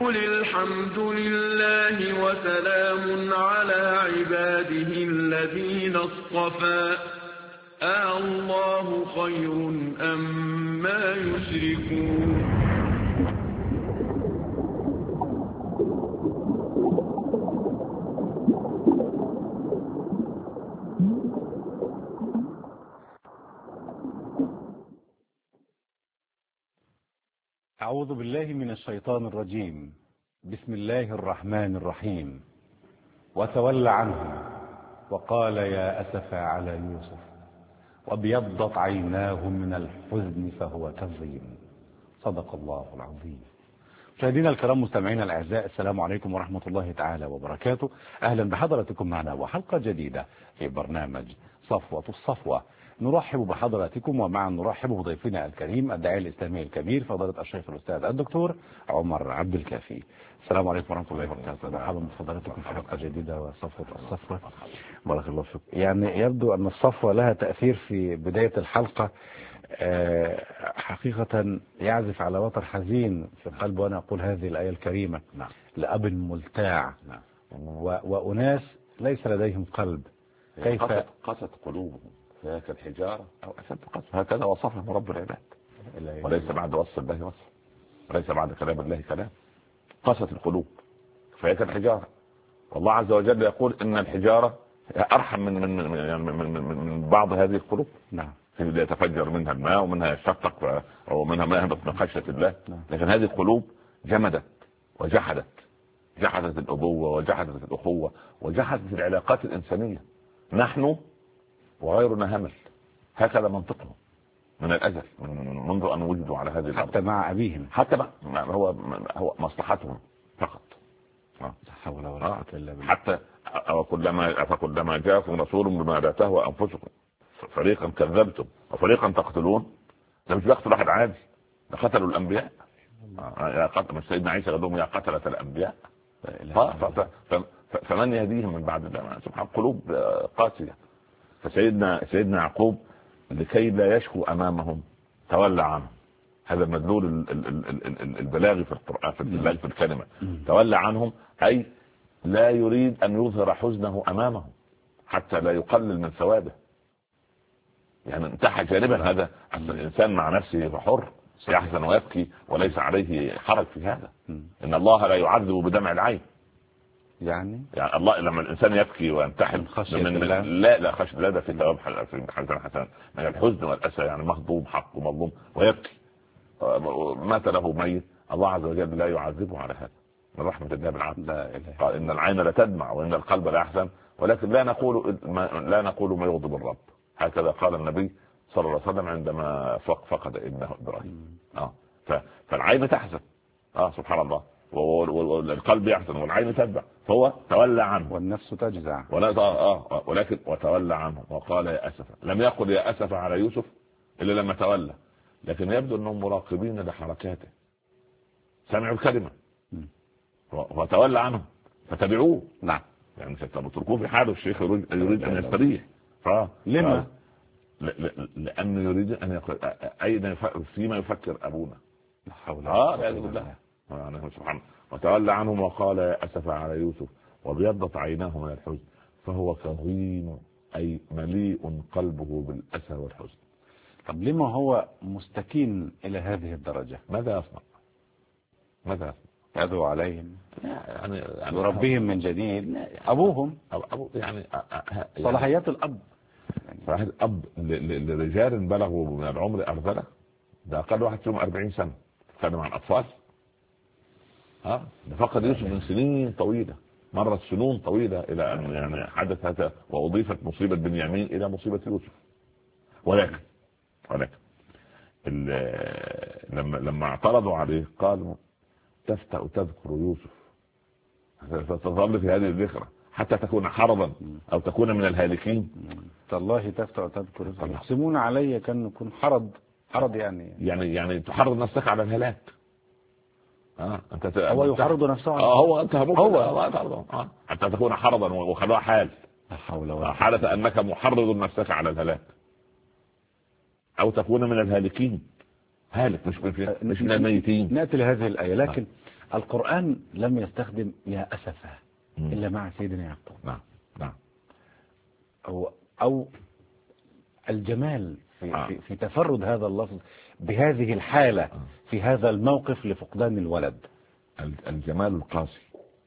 وقل الحمد لله وسلام على عباده الذين اصطفى الله خير أما يشركون. أعوذ بالله من الشيطان الرجيم. بسم الله الرحمن الرحيم. وتولى عنهم وقال يا أسفا على يوسف وابيضت عيناه من الحزن فهو كظيم. صدق الله العظيم. مشاهدينا الكرام مستمعينا الأعزاء، السلام عليكم ورحمة الله تعالى وبركاته. أهلا بحضراتكم معنا وحلقة جديدة في برنامج صفوة الصفوة. نرحب بحضراتكم ومعا نرحب بضيفنا الكريم الداعية الإسلامي الكبير فضيلة الشيخ الأستاذ الدكتور عمر عبد الكافي. السلام عليكم ورحمة الله وبركاته. مرحبا بحضراتكم في حلقة جديدة وصفوة الصفوة. بارك الله فيكم. يعني يبدو أن الصفوة لها تأثير في بداية الحلقة حقيقة يعزف على وتر حزين في قلب، وأنا أقول هذه الآية الكريمة لأب ملتاع وأناس ليس لديهم قلب. كيف قست قلوبهم فهي كالحجارة أو أشد قسوة. هكذا وصفهم رب العباد، وليس بعد وصف الله وصف، وليس بعد كلام الله كلام. قست القلوب فهي كالحجارة، والله عز وجل يقول إن الحجارة أرحم من بعض هذه القلوب. نعم. يتفجر منها الماء ومنها يشتق ومنها ما يهبط من خشية الله. لكن هذه القلوب جمدت وجحدت، جحدت الأبوة وجحدت الأخوة وجحدت العلاقات الإنسانية. نحن وغيرنا همل، هكذا منطقهم من الأزل، منذ أن وجدوا على هذه الأرض. حتى مع أبيهم، حتى هو مصلحتهم فقط. حول ولا قوة إلا بالله. حتى كلما جاءكم رسول بما لا تهوى أنفسكم فريقا كذبتم وفريقا تقتلون. ده مش بيقتل واحد عادي، ده قتلوا الأنبياء. يا قتل سيدنا عيسى قال لهم يا قتلة الأنبياء. فمن يهديهم من بعد الله؟ سبحان، قلوب قاسية. فسيدنا يعقوب لكي لا يشكو أمامهم تولى عنهم. هذا المدلول البلاغي في القرآن في الكلمة. تولى عنهم أي لا يريد أن يظهر حزنه أمامهم حتى لا يقلل من سواده. يعني انتحى جانبا. هذا الإنسان مع نفسه فحر، يحزن ويبكي وليس عليه حرج في هذا. إن الله لا يعذب بدمع العين. يعني الله لما الإنسان يبكي وينتحل لا خشية لا، ده في ثواب حسن من الحزن والأسى، يعني مهضوم حق ومظلوم ويبكي مات له ميت، الله عز وجل لا يعذبه على هذا من رحمة الله بالعبد. قال إن العين لا تدمع وإن القلب لا يحزن، ولكن لا نقول ما يغضب الرب. هكذا قال النبي صلى الله عليه وسلم عندما فقد ابنه إبراهيم. فالعين تحزن سبحان الله، والقلب يحزن والعين تدمع، فهو تولى عنه والنفس تجزع ولكن وتولى عنه وقال يا أسف. لم يقل يا أسف على يوسف إلا لما تولى، لكن يبدو أنهم مراقبين لحركاته، سمعوا الكلمة وتولى عنهم فتبعوه. نعم. يعني تتركوه في حاله. الشيخ يريد أن يستريح. لما؟ لأنه يريد أن يقول أين فيما يفكر أبونا. لا حول ولا قوة إلا بالله. سبحانه. وتولى عنهم وقال يا أسف على يوسف وابيضت عيناه من الحزن فهو كظيم أي مليء قلبه بالأسى والحزن. طب لما هو مستكين إلى هذه الدرجة؟ ماذا يصنع؟ يدعو عليهم يعني يربيهم من جديد. أبوهم يعني صلاحيات الأب، صلاحيات الأب لرجال بلغوا من العمر أرذلة. ده أقل واحد فيهم 40 سنة. تتكلم عن أطفال. ده فقد يوسف من سنين طويلة، مرت سنون طويلة إلى أن يعني حدث هذا وأضيفت مصيبة بنيامين إلى مصيبة يوسف. ولكن لما اعترضوا عليه قالوا تفتأ تذكر يوسف، تظل في هذه الذكرى حتى تكون حرضا أو تكون من الهالكين. تالله تفتأ تذكر يوسف يحسمون علي كان يكون حرض يعني تحرض نفسك على الهلاك. هو يحرض نفسه على هو انت حتى تكون حرضا وخلوها حال. حالة انك محرض نفسك على الهلاك او تكون من الهالكين. هالك مش من الميتين. نأتي لهذه الآية، لكن القرآن لم يستخدم يا أسفا إلا مع سيدنا يعقوب. نعم نعم. أو الجمال في تفرد هذا اللفظ بهذه الحالة في هذا الموقف لفقدان الولد. الجمال القاسي،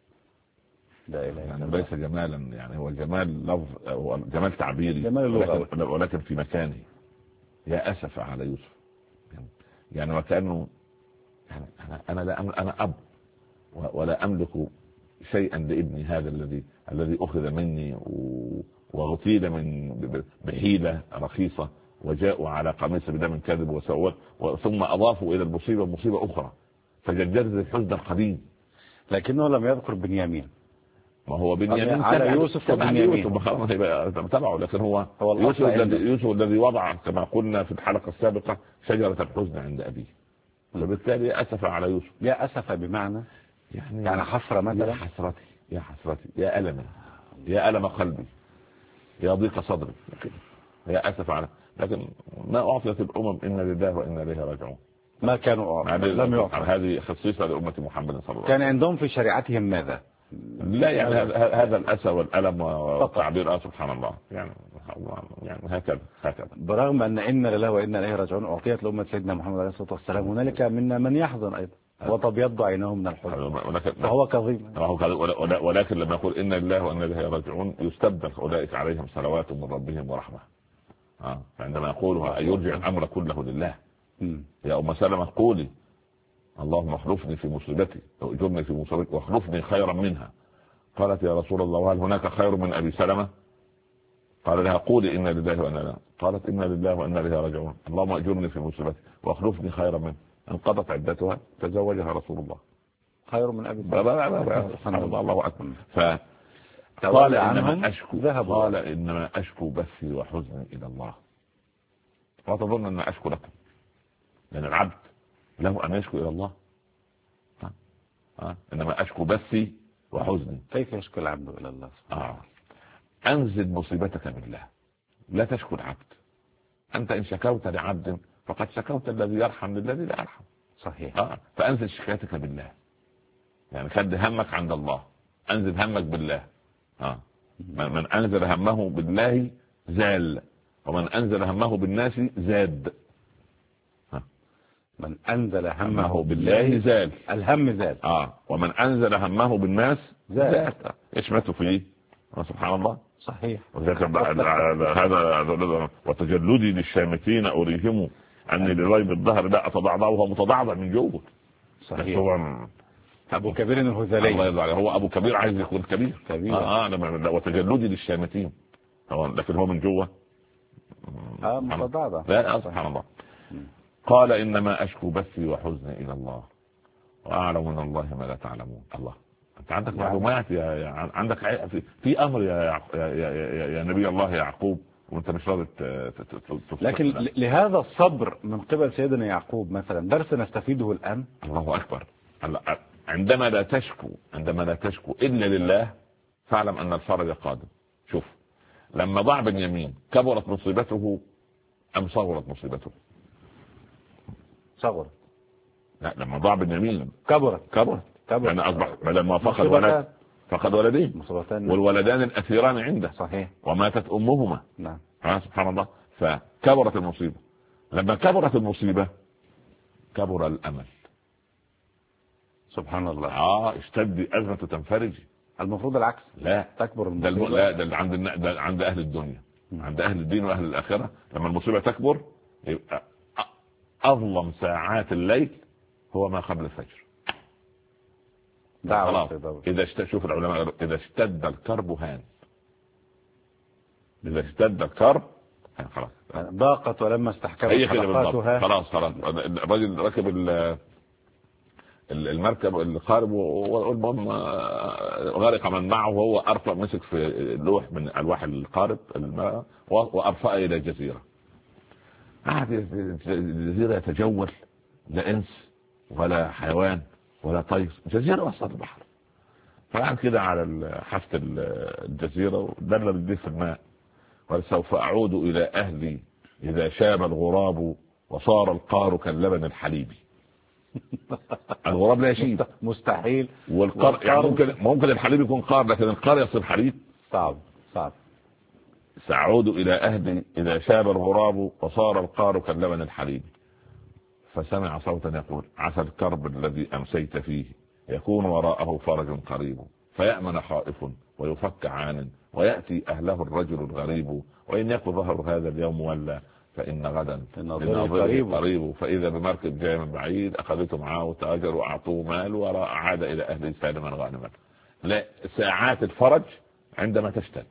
لا إله إلا يعني الله. ليس جمالا، يعني هو جمال لفظ، هو جمال تعبيري، ولكن في مكانه. يا أسف على يوسف، يعني وكأنه يعني أنا أب ولا أملك شيئا لابني هذا الذي أخذ مني واغتيل من بحيلة رخيصة، وجاءوا على قميص بدم كاذب وسواه، ثم أضافوا إلى المصيبة مصيبة أخرى، فجدد الحزن القديم. لكنه لم يذكر بنيامين. ما هو بنيامين على يوسف وبنيامين تبعه، لكن هو يوسف الذي وضع كما قلنا في الحلقة السابقة شجرة الحزن عند أبيه، وبالتالي أسف على يوسف. يا أسف بمعنى يعني حسرة مثلا. يا حسرتي يا حسرتي يا ألمي يا ألم قلبي يا ضيق صدري، يا أسف على. لكن ما أعطيت الأمم إن لله وإنا إليه راجعون، ما كانوا لم يعطوا. هذه خصيصة لأمة محمد صلى الله عليه وسلم. كان عندهم في شريعتهم ماذا؟ لا يعني هذا الأسى والألم والتعبير سبحان الله، يعني هكذا. برغم أن لله وإنا إليه راجعون أعطيت لأمة سيدنا محمد عليه الصلاة والسلام، هنالك منا من يحزن أيضا وتبيض عينه من الحزن، فهو كظيم. ولكن لما يقول إن لله وإنا إليه راجعون يستبدل أولئك عليهم صلوات من ربهم ورحمة. فعندما يقولها يرجع الأمر كله لله. يا أم سلمة قولي اللهم اخلفني في مصيبتي واجرني في مصيبتي واخلفني خيرا منها. قالت يا رسول الله هل هناك خير من أبي سلمة؟ قال لها قولي إن لله وإنا إليه. قالت إن لله وإنا إليه راجعون، اللهم اجرني في مصيبتي واخلفني خيرا منها. انقضت عدتها تزوجها رسول الله. خير من أبي سلمة. سبحان الله، الله أكبر. قال إنما أشكو بثي وحزني إلى الله. وتظن أن أشكو لكم، لأن العبد له أن يشكو إلى الله. إنما أشكو بثي وحزني. كيف يشكو العبد إلى الله؟ أنزل مصيبتك بالله، لا تشكو العبد. أنت إن شكوت لعبد فقد شكوت الذي يرحم للذي لا يرحم. صحيح. فأنزل شكايتك بالله، يعني خد همك عند الله، أنزل همك بالله. من أنزل همه بالله زال، ومن أنزل همه بالناس زاد. من أنزل همه بالله زال، الهم زاد. ومن أنزل همه بالناس زاد. يشمت فيه. سبحان الله. صحيح. هذا وتجلدي للشامتين أريهم أني لريب الظهر لا أتضعضع وهو متضعضع من جوه. صحيح. هو أبو كبير الهذلي. الله يرضى عليه، هو أبو كبير عايز يكون كبير. وتجلدي للشامتين، لكن هو من جوه متضعضع. لا سبحان الله. قال إنما أشكو بثي وحزني إلى الله وأعلم من الله ما لا تعلمون. الله، أنت عندك معلومات عندك في أمر يا نبي الله يعقوب وأنت مش راضي. لكن لهذا الصبر من قبل سيدنا يعقوب مثلا درس نستفيده الآن. الله أكبر. عندما لا تشكو إلا لله فاعلم أن الفرج قادم. شوف، لما ضاع بنيامين كبرت مصيبته أم صغرت مصيبته؟ صغرت. لا، لما ضاع بنيامين كبرت. يعني أصبح بدل ما فقد ولدين، والولدان الأثيران عنده. صحيح. وماتت أمهما. نعم. سبحان الله. فكبرت المصيبة. لما كبرت المصيبة كبر الأمل. سبحان الله. اشتد أزمة تنفرجي. المفروض العكس. لا، تكبر المصيبة. ده عند أهل الدنيا، عند أهل الدين وأهل الآخرة. لما المصيبة تكبر يبقى أظلم ساعات الليل هو ما قبل الفجر. شوف العلماء إذا اشتد الكرب هان. إذا اشتد الكرب خلاص ضاقت ولما استحكمت حلقاتها. خلاص الرجل ركب المركب القارب والمهم غرق من معه، وهو أرفع مسك في لوح من ألواح القارب الماء وأرفع إلى جزيرة. قاعد الجزيرة يتجول، لا إنس ولا حيوان ولا طير، جزيرة وسط البحر. فقعد كده على حافة الجزيرة ودلل الدين في الماء، وسوف أعود إلى أهلي إذا شاب الغراب وصار القار كاللبن الحليبي. الغراب لا يشيب مستحيل. والقار يعني ممكن الحليب يكون قار، لكن القار يصير حليب صعب. سأعود إلى أهلي إذا شاب الغراب وصار القار كاللبن الحليب. فسمع صوتا يقول عسى الكرب الذي أمسيت فيه يكون وراءه فرج قريب، فيأمن خائف ويفك عان ويأتي أهله الرجل الغريب، وإن يكن ظهر هذا اليوم ولا فإن غدا قريب. فإذا بمركب جاي من بعيد أخذته معه وتاجر وأعطوه مال وعاد إلى أهله سالما غانما. لا، ساعات الفرج عندما تشتد.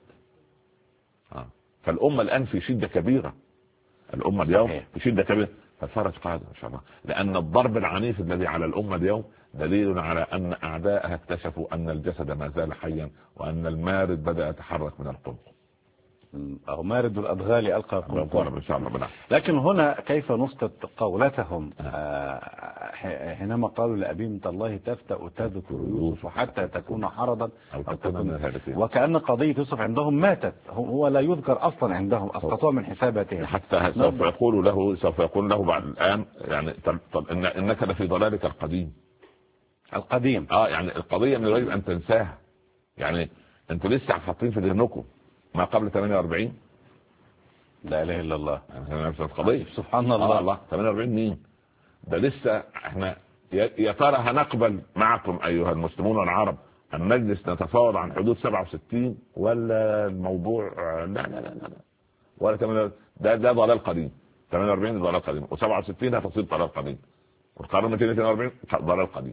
فالأمة الآن في شدة كبيرة، الأمة اليوم في شدة كبيرة، فالفرج قادم إن شاء الله، لأن الضرب العنيف الذي على الأمة اليوم دليل على أن أعدائها اكتشفوا أن الجسد ما زال حيا، وأن المارد بدأ يتحرك من القلب. أو مارد الأدغال ألقى قلقا إن شاء الله. لكن هنا كيف نسقط قولتهم حينما قالوا لأبيهم تالله تفتأ تذكر يوسف حتى تكون حرضا أو تكون من الهالكين، وكأن قضية يوسف عندهم ماتت، هو لا يذكر أصلا عندهم، أسقطوه من حساباتهم. حتى سوف يقول له بعد الآن يعني إنك لفي ضلالك القديم. يعني القضية من الواجب أن تنساها. يعني أنتوا لسه حاطين في ذهنكم ما قبل 48. لا اله الا الله. نفس القضيه. سبحان الله. الله 48 مين ده؟ لسه احنا يا ترى هنقبل معكم ايها المسلمون والعرب ان نجلس نتفاوض عن حدود 67 ولا الموضوع لا ولا ده ضلال قديم. 48 ضلال قديم، و67 هتصير ضلال قديم، والقرن 242 ضلال قديم.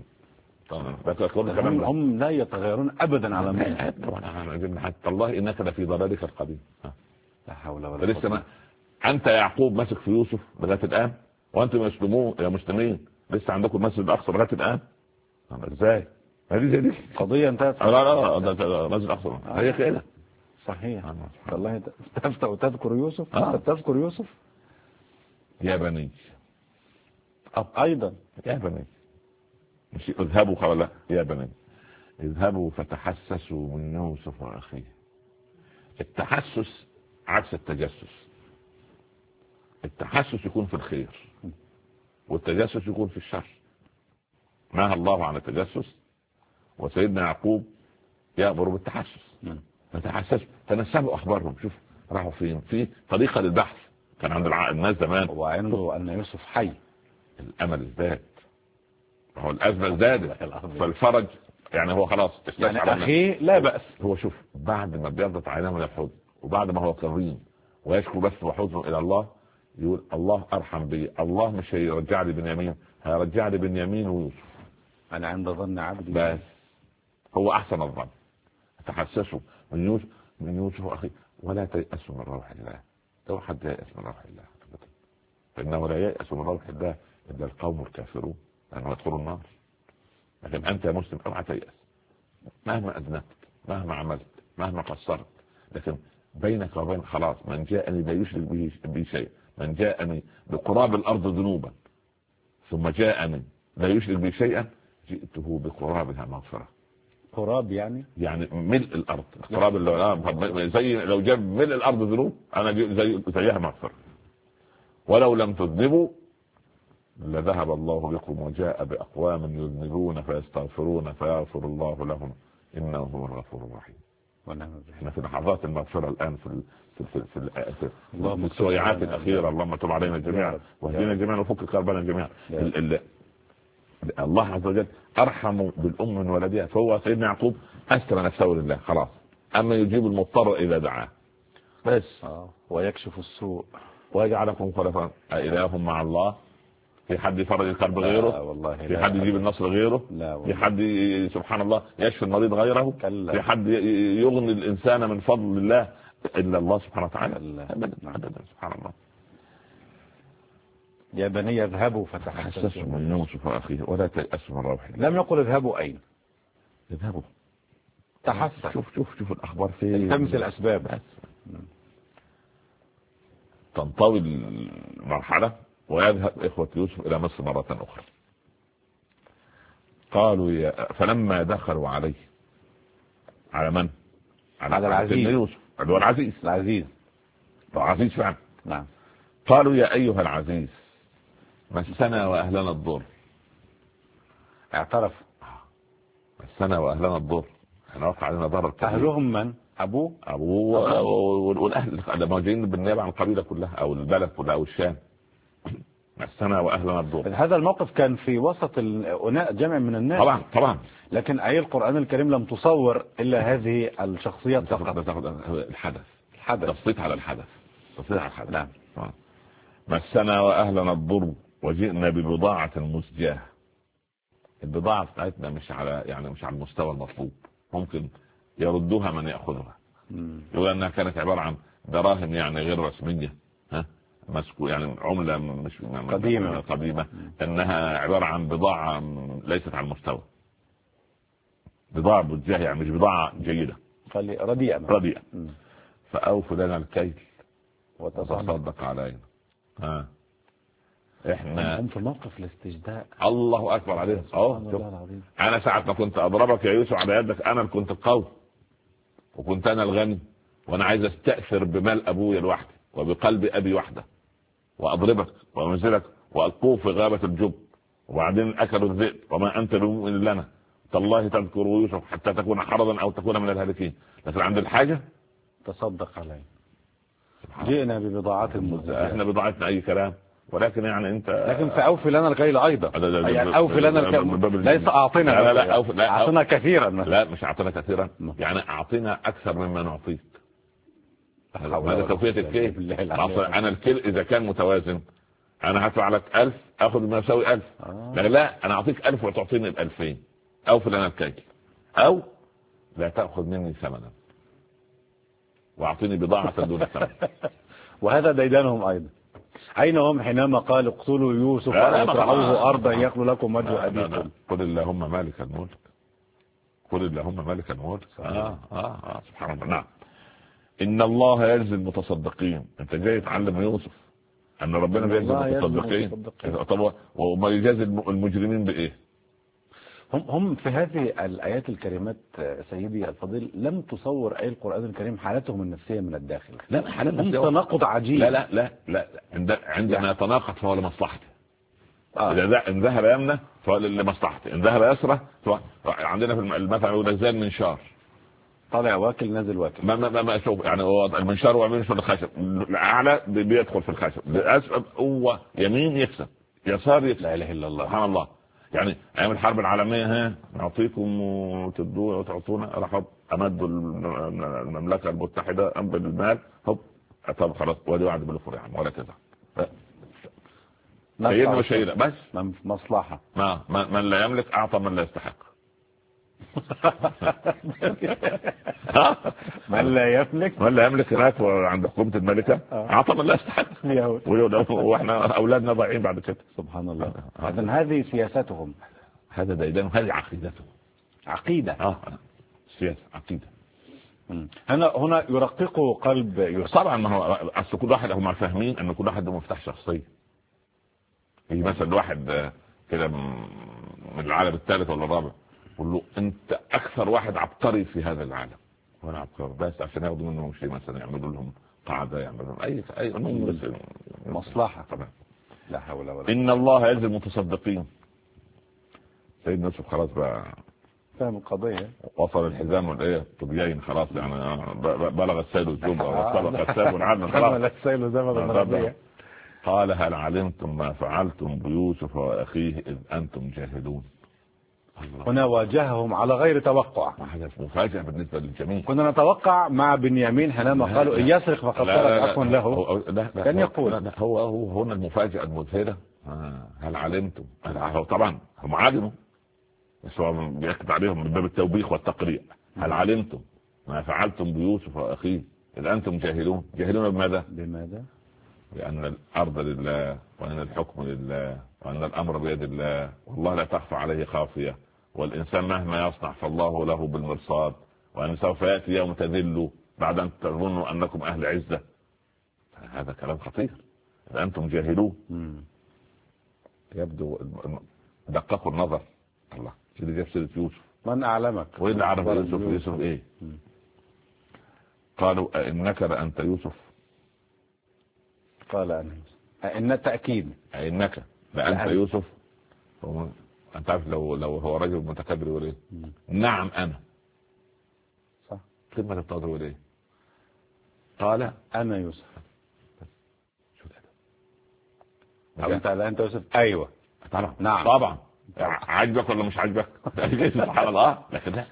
هم لا يتغيرون ابدا على ما حتى الله انك لفي ضلالك القديم. لا حول ولا قوه. لسه انت يعقوب ماسك في يوسف لغايه الان، وانتم يا مسلمين لسه عندكم المسجد الاقصى لغايه الان. ازاي هذه زي دي قضيه انتهت؟ لا المسجد الاقصى هي كده صحيح. والله تفتأ تذكر يوسف. تذكر يوسف يا بني ايضا يا بني مش اذهبوا قال يا بني اذهبوا فتحسسوا من يوسف واخيه. التحسس عكس التجسس. التحسس يكون في الخير والتجسس يكون في الشر. نهى الله عن التجسس، وسيدنا يعقوب يأمر بالتحسس. فتحسسوا تنسبوا اخبارهم، شوف راحوا فين، في طريقه للبحث كان عند الناس زمان. وعنده ان يوسف حي. الامل ازداد، هو الازمه زادت، فالفرج يعني هو خلاص يعني اخيه لا باس. هو شوف بعد ما بيضغط عيناه من الحزن وبعد ما هو كريم ويشكو بس وحزنه الى الله، يقول الله ارحم بي، الله مش هيرجع لي بنيامين، هيرجع لي بنيامين ويوسف. انا عند ظن عبدي. بس هو احسن الظن. تحسسوا من يوسف اخي ولا تيأسوا من روح الله. لو حد ييأس من روح الله ابدا، فانه لا ييأس من روح الله الا القوم الكافرون لانه يدخلوا النار. لكن انت يا مسلم اوعى تيأس مهما اذنبت مهما عملت مهما قصرت، لكن بينك وبين خلاص من جاءني لا يشرك به شيء، من جاءني بقراب الارض ذنوبا ثم جاءني لا يشرك به شيئا جئته بقرابها مغفرة. قراب يعني ملء الارض. قراب زي لو جاب ملء الارض ذنوب انا زيها مغفرة. ولو لم تذنبوا لذهب الله بكم وجاء باقوام يذنبون فيستغفرون فيغفر الله لهم انه هو الغفور الرحيم. احنا في لحظات المغفرة الان في السويعات الاخيرة. اللهم تب علينا جميعا واهدنا جميعا وفك كربنا جميعا. الله عز وجل ارحم بالام من ولدها، فهو سيدنا يعقوب اسلم نفسه لله خلاص. اما يجيب المضطر اذا دعاه بس ويكشف السوء ويجعلكم خلفاء. اله مع الله؟ في حد يفرج الكرب غيره؟ في حد يجيب النصر غيره؟ في حد سبحان الله يشفي المريض غيره؟ في حد يغني الانسان من فضل الله الا الله سبحانه وتعالى؟ ابدا سبحان الله. يا بني اذهبوا فتحسسوا من يوسف واخيه ولا تيأسوا من روح الله. لم يقل اذهبوا اين؟ اذهبوا تحسس. شوف الاخبار فين. التمس الاسباب. تنطوي المرحله ويذهب اخوة يوسف الى مصر مرة اخرى. قالوا فلما دخلوا عليه على من؟ على العزيز يوسف اللي هو العزيز فعلا. نعم. قالوا يا ايها العزيز مسنا واهلنا الضر اعترف. مسنا واهلنا الضر، احنا وقع علينا ضرر كبير. اهلهم من؟ ابوه والاهل لما جايين بالنيابه عن القبيله كلها او البلد كلها او الشام. مسنا واهلنا الضر. هذا الموقف كان في وسط جمع من الناس. طبعا. لكن اي القرآن الكريم لم تصور الا هذه الشخصيات فقط. الحدث الحدث على الحدث. نعم. مسنا واهلنا الضر وجئنا ببضاعة مزجاة. البضاعة بتاعتنا مش على المستوى المطلوب، ممكن يردوها من يأخذها. يقول انها كانت عبارة عن دراهم غير رسمية، يعني عملة مش قديمة. انها عبارة عن بضاعة ليست على المستوى، بضاعة مزجاة، مش بضاعة جيدة، رديئة. فأوفوا لنا الكيل وتصدق علينا. احنا في موقف الاستجداء. الله اكبر عليك. انا ساعة ما كنت اضربك يا يوسف على يدك، انا اللي كنت القوي وكنت انا الغني، وانا عايز استأثر بمال ابويا لوحدي وبقلب ابي وحده، واضربك وانزلك والقوه في غابة الجب، وبعدين اكلوا الذئب وما انت بمؤمن لنا، تالله تذكر يوسف حتى تكون حرضا او تكون من الهالكين، لكن عند الحاجة تصدق علينا. جئنا ببضاعة مزجاة. احنا بضاعتنا اي كلام، ولكن انت لكن فاوفي لنا الكيل ايضا. اوفي لنا الكيل، ليس اعطنا. لا اعطنا كثيرا. لا مش اعطنا كثيرا، اعطنا اكثر مما نعطيك. هذا توفية الكيل. انا الكيل اذا كان متوازن انا هدفع لك 1000 اخذ ما يساوي 1000. لا انا اعطيك 1000 وتعطيني 2000. اوفي لنا الكيل، او لا تاخذ مني ثمنا واعطيني بضاعة دون ثمن. وهذا ديدانهم ايضا. أين هم حينما قال اقتلوا يوسف واطرحوه أرضا يخلو لكم وجه أبيكم؟ قل اللهم مالك الملك، قل اللهم مالك الملك. سبحان الله. نعم. إن الله يجزي المتصدقين. أنت جاي تعلم يوسف أن ربنا بيجزي المتصدقين. طب وما يجازي المجرمين بإيه؟ هم في هذه الآيات الكريمات سيدي الفضيل لم تصور أي القرآن الكريم حالتهم النفسية من الداخل. لا حالتهم تناقض عجيب. لا عندما يتناقض فهو لمصلحته. إذا إن ذهب يمنى فهو لمصلحته، إن ذهب يسرى عندنا في المثل يقول الزان منشار، طالع واكل نازل واكل. ما شوف هو المنشار وعمين في الخشب، الأعلى بيدخل في الخشب، الأسفل هو يمين يكسب يسار يكسب. لا إله إلا الله. سبحان الله. ايام الحرب العالميه نعطيكم وتدوا وتعطونا، راحوا امدوا المملكه المتحده بالمال، طب خلاص ودي وعد بالفور ولا كذا. سيدنا وشيلة بس مصلحه. من لا يملك اعطى من لا يستحق. من لا يملك هناك عند حكومه الملكه اعطى من لا يستحق. واحنا اولادنا ضايعين بعد كده. سبحان الله. اذن هذه سياستهم، هذا ديدانهم، هذه عقيدتهم. عقيده. سياسه عقيده. هنا يرققوا قلب يوسف. طبعا ما هو اصل كل واحد هم فاهمين ان كل واحد له مفتاح شخصيه. يجي مثلا واحد كده من العالم الثالث ولا الرابع قول له انت اكثر واحد عبقري في هذا العالم، وانا عبقري بس عشان ياخدوا منهم شيء، مثلا يعملوا لهم قاعده، يعملوا لهم اي مصلحه. طبعا. لا حول ولا قوه. ان الله يجزي المتصدقين. سيدنا يوسف خلاص بقى فاهم القضيه، وصل الحزام والايه طبيعين خلاص، بلغ السيل الزبده وسبق السيل العدل خلاص. السيل زبد الغربيه. قال هل علمتم ما فعلتم بيوسف واخيه اذ انتم جاهلون. هنا واجههم على غير توقع. هذا مفاجأة بالنسبة للجميع. كنا نتوقع مع بنيامين حينما قالوا إن يسرق فقد سرق أخ له كان يقول هو هنا المفاجأة المذهلة. هل علمتم؟ طبعا هم علموا بس هو بيكتب عليهم من باب التوبيخ والتقريع. هل علمتم ما فعلتم بيوسف وأخيه إذ أنتم جاهلون. جاهلون بماذا؟ لأن الأرض لله، وأن الحكم لله، وأن الأمر بيد الله، والله لا تخفى عليه خافية، والإنسان مهما يصنع فالله له بالمرصاد، وأن سوف يأتي يوم تذلوا بعد أن تظنوا أنكم أهل عزة. هذا كلام خطير. إذا أنتم جاهلون يبدو دققوا النظر. الله اللي جاب سيرة يوسف من أعلمك وإيه اللي عرف يوسف إيه؟ قالوا إنك لأنت يوسف. قال أنا إن التأكيد إنك لأنت يوسف. انت عارف لو هو رجل متكبر يقول ايه؟ نعم انا. صح. كلمة التواضع يقول ايه؟ قال انا يوسف. شو ده؟ او انت يوسف. ايوه طبعا نعم طبعا. عاجبك ولا مش عاجبك؟ سبحان الله. لكن لا،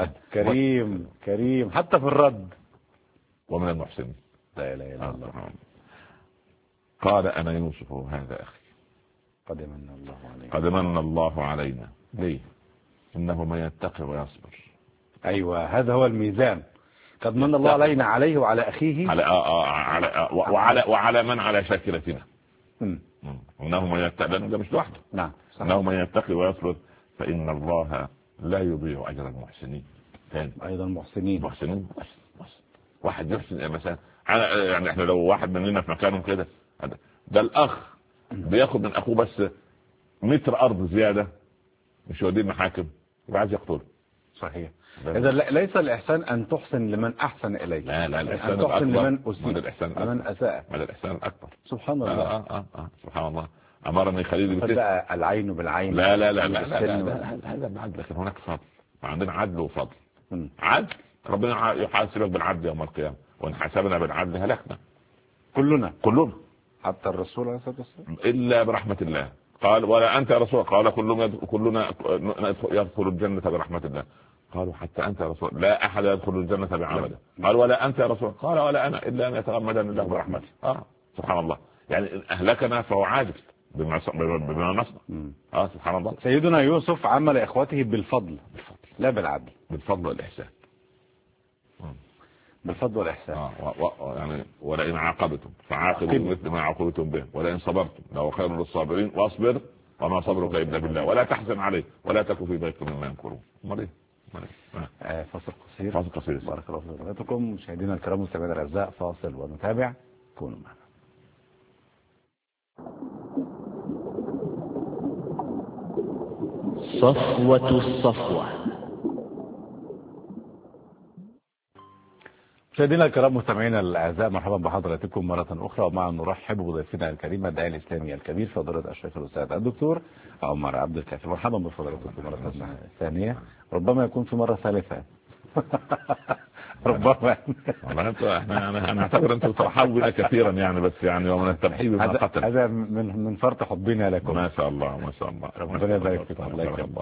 كريم حتى في الرد. ومن المحسنين. لا اله الا الله. قال انا يوسف هذا اخي قد من الله علينا. قد من الله علينا. ليه؟ انه من يتقي ويصبر. ايوه هذا هو الميزان. قد من الله علينا، عليه وعلى اخيه، وعلى من على شاكلتنا. انه من يتقي، ده مش لوحده. نعم. انه من يتقي ويصبر فان الله لا يضيع اجر المحسنين. ثاني ايضا محسنين. بس واحد يحسن مثلا، يعني احنا لو واحد مننا في مكانهم كده، ده الاخ بياخد من اخوه بس متر ارض زياده، مش يوديه المحاكم، يبقى عايز يقتله. صحيح. اذا ليس الاحسان ان تحسن لمن احسن اليك، لا الاحسان ان تحسن لمن اسيء ومن اساء. هذا الاحسان الاكبر. سبحان الله. سبحان الله. امرني خليل بقى العين بالعين. لا هذا بالعدل، لكن هناك فضل. عندنا عدل وفضل. عدل، ربنا يحاسبك بالعدل يوم القيامه، وان حاسبنا بالعدل هلكنا كلنا حتى الرسول عليه الصلاه والسلام الا برحمه الله. قال ولا انت يا رسول؟ قال كلنا يدخل الجنه برحمه الله. قالوا حتى انت يا رسول؟ لا احد يدخل الجنه بعمله. قال ولا انت يا رسول؟ قال ولا انا الا ان يتغمدني الله برحمته. سبحان الله. يعني اهلكنا فهو عادل بما نصنع. سبحان الله. سيدنا يوسف عمل اخوته بالفضل لا بالعدل. بالفضل والاحسان. بالفضل والإحسان. يعني ولئن عاقبتم فعاقبوا مثل ما عاقبتم به ولئن صبرتم لو خير للصابرين واصبر وما صبرك إلا بالله ولا تحزن عليه ولا تك في ضيق مما يمكرون. فاصل قصير. بارك الله في حضراتكم مشاهدينا الكرام مستمعينا الاعزاء. فاصل ونتابع. كونوا معنا. صفوة الصفوة. مشاهدينا الكرام مستمعينا الاعزاء، مرحبا بحضراتكم مره اخرى، ومعا نرحب بضيفنا الكريم الداعي الاسلامي الكبير فضيله الشيخ الاستاذ الدكتور عمر عبد الكافي. مرحبا بفضيلتكم مره ثانيه، ربما يكون في مره ثالثه. ربما. انا اعتبر انتم ترحبوا بنا كثيرا يعني، بس يعني ومن الترحيب ما قتل. هذا من فرط حبنا لكم. ما شاء الله ربنا يبارك فيكم. الله يكرمك.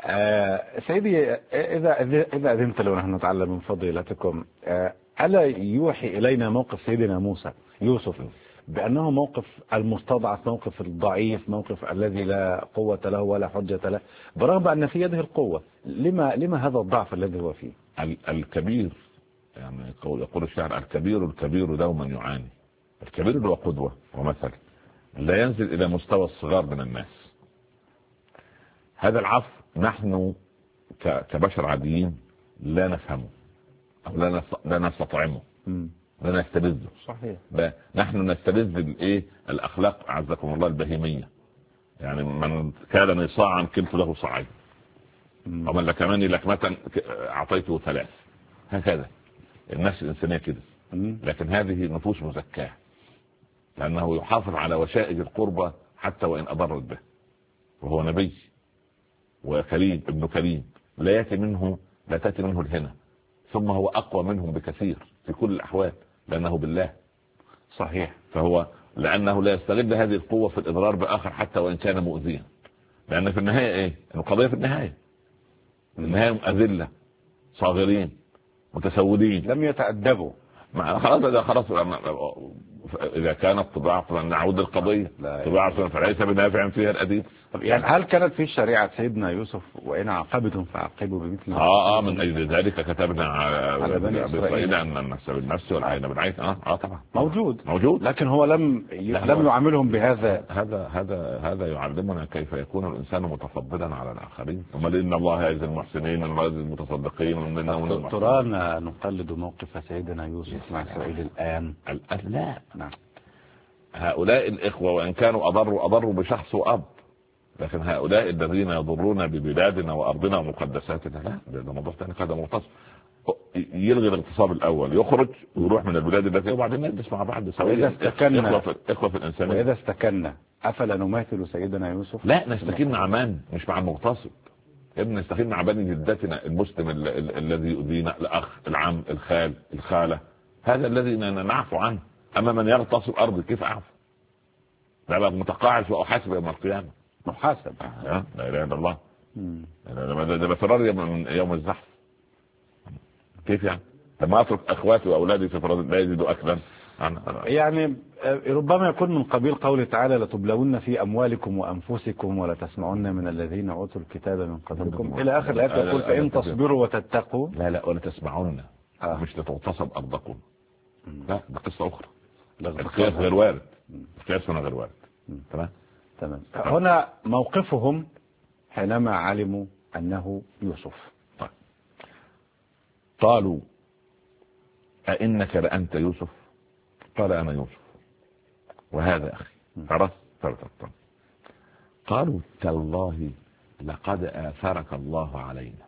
سيدي اذا اذنت لو نحن نتعلم من فضيلتكم، ألا يوحي إلينا موقف سيدنا يوسف بأنه موقف المستضعف، موقف الضعيف، موقف الذي لا قوة له ولا حجة له، برغم أن في يده القوة؟ لما هذا الضعف الذي هو فيه؟ الكبير، يعني يقول الشاعر الكبير دوما يعاني. الكبير هو قدوة ومثل، لا ينزل إلى مستوى الصغار من الناس. هذا العفو نحن كبشر عاديين لا نفهمه أو لا نستطعمه، لا نستلذه. صحيح. نحن نستلذ الأخلاق أعزكم الله البهيمية. يعني من كان نصاعا كلت له صاعين، ومن لكمني لكمة أعطيته 3. هكذا النفس الإنسانية كده. لكن هذه نفوس مزكاة، لأنه يحافظ على وشائج القربة حتى وإن أضرت به، وهو نبي وكريم ابن كريم، لا تأتي منه الهنا، ثم هو أقوى منهم بكثير في كل الأحوال لأنه بالله. صحيح. فهو لأنه لا يستغل هذه القوة في الإضرار بآخر حتى وإن كان مؤذيا، لأن في النهاية القضية في النهاية أذلة صاغرين متسولين لم يتأدبوا. خلاص إذا كانت طباعة نعود القضية طباعة فليس بنافع فيها الأديب. يعني هل كانت في شريعة سيدنا يوسف وإن عاقبتم فعاقبوا بمثل من أجل ذلك كتبنا على بني إسرائيل أن النفس بالنفس والعين بالعين. طبعا موجود، لكن هو لم يعاملهم بهذا. هذا يعلمنا كيف يكون الإنسان متفضلا على الآخرين. ثم إن الله يعز المحسنين ويعز المتصدقين. ترانا نقلد موقف سيدنا يوسف مع إسرائيل الآن؟ لا. نعم. هؤلاء الإخوة وإن كانوا أضروا بشخص وأب، لكن هؤلاء الذين يضرون ببلادنا وأرضنا ومقدساتنا لا، ده موضوع ثاني. هذا مختص. يلغي الاغتصاب الاول، يخرج ويروح من البلاد التي، وبعدين نجلس مع بعض سويا. وإذا استكنا اخوه في الانسانيه. وإذا استكنا افلا نماثل سيدنا يوسف؟ لا، نستكين مع من؟ مش مع المغتصب. ابن نستكين مع بني جدتنا، المسلم الذي يؤذينا، الاخ، العم، الخال، الخاله، هذا الذي نعفو عنه. اما من يغتصب ارضي كيف اعفو؟ لا، متقاعس واحاسب يوم القيامه. محاسب. لا اله الا الله. ده فرار يوم الزحف. كيف يعني؟ لما اترك اخواتي واولادي في فرار لا يجدوا اكلا يعني ربما يكون من قبيل قوله تعالى: لتبلون في اموالكم وانفسكم ولتسمعن من الذين اوتوا الكتاب من قبلكم الى اخر الايه. يقول فان تصبروا وتتقوا. لا ولا تسمعن. مش لتغتصب ارضكم. لا، ده قصه اخرى. القياس غير وارد. القياس هنا غير وارد. تمام. هنا موقفهم حينما علموا انه يوسف. قالوا أئنك لأنت يوسف؟ قال أنا يوسف وهذا أخي. خلاص. قالوا تالله لقد آثرك الله علينا.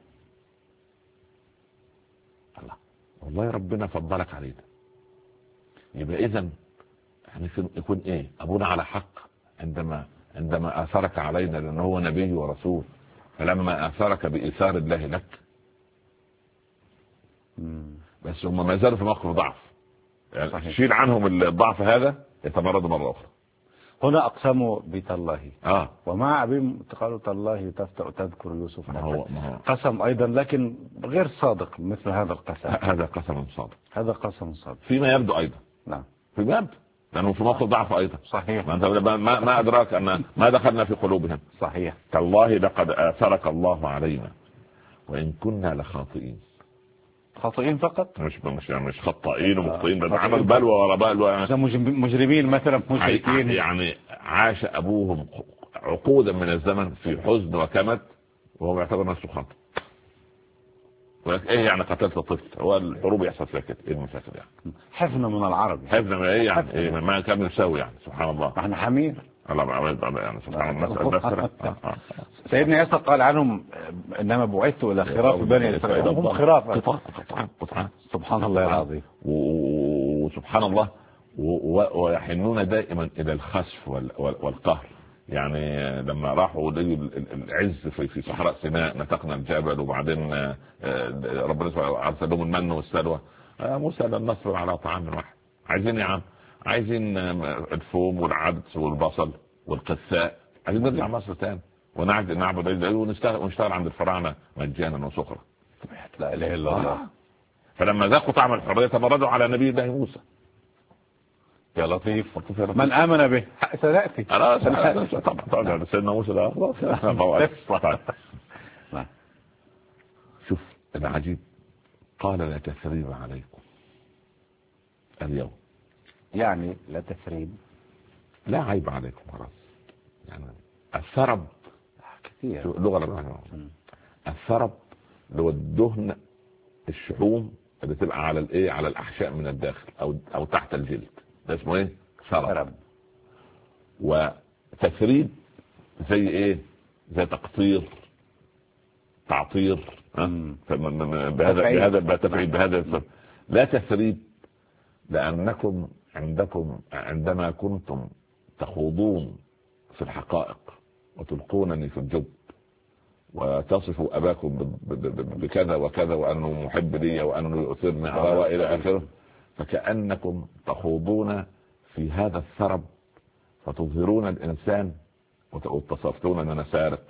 الله، والله ربنا فضلك علينا. يبقى إذن يعني يكون إيه؟ أبونا على حق عندما آثرك علينا، لأنه هو نبي ورسول، فلما آثرك بإيثار الله لك. بس هم ما زالوا في موقف ضعف، يعني شيل عنهم الضعف هذا يتمردوا مرة أخرى. هنا أقسموا بتالله. ومع أبيهم قالوا تالله تفتأ تذكر يوسف. ما هو قسم أيضا، لكن غير صادق مثل هذا القسم. هذا قسم صادق. هذا قسم صادق فيما يبدو أيضا. نعم، فيما يبدو، لأنه في موقف ضعف أيضا. صحيح. ما أدراك أن ما دخلنا في قلوبهم. صحيح. تالله لقد آثرك الله علينا وإن كنا لخاطئين. خاطئين فقط؟ مش خطائين ومخطئين، بس عمل بلوى ورا بلوى. مجرمين مثلا، مشركين. يعني عاش أبوهم عقودا من الزمن في حزن وكمد وهو يعتبر نفسه خاطئ. ولكن ايه يعني قتلت طفل؟ هو الحروب يحصل فيها كده، ايه المشاكل يعني؟ حفنا من العرب. حفنا من ايه يعني؟ إيه ما كان نسوي يعني؟ سبحان الله. احنا حمير. الله يعني سبحان الله. سيدنا عيسى قال عنهم: انما بعثت الى خراف بني اسرائيل. هم خراف قطعان. سبحان الله العظيم. وسبحان الله. ويحنون دائما الى الخسف والقهر. يعني لما راحوا العز في صحراء سيناء، نتقنا الجبل، وبعدين ربنا ارسل لهم المن والسلوى. موسى لن نصبر على طعام واحد. عايزين يا عم، عايزين الفوم والعدس والبصل والقثاء. عايزين نرجع مصر تاني ونعبد ونشتغل عند الفراعنه مجانا وسخرا. لا اله الا الله. فلما ذاقوا طعم الحريه تمردوا على نبي الله موسى. يا لطيف. من آمن به سنأتي. طبعا سيدنا موسى ده خلاص. شوف العجيب، قال لا تثريب عليكم اليوم. يعني لا تثريب، لا عيب عليكم خلاص. يعني الثرب كثير لغة. الثرب لو الدهن، الشحوم اللي تبقى على الايه، على الاحشاء من الداخل او تحت الجلد، ده اسمه ايه؟ ثرب. وتثريب زي ايه؟ زي تقطير، تعطير. بهذا تفعيل بهذا. لا تثريب، لأنكم عندما كنتم تخوضون في الحقائق وتلقونني في الجب وتصفوا أباكم بكذا وكذا وأنه محب لي وأنه يؤثرني وإلى آخره، فكأنكم تخوضون في هذا الثرب فتظهرون الإنسان وتصفتون أن أنا سارق،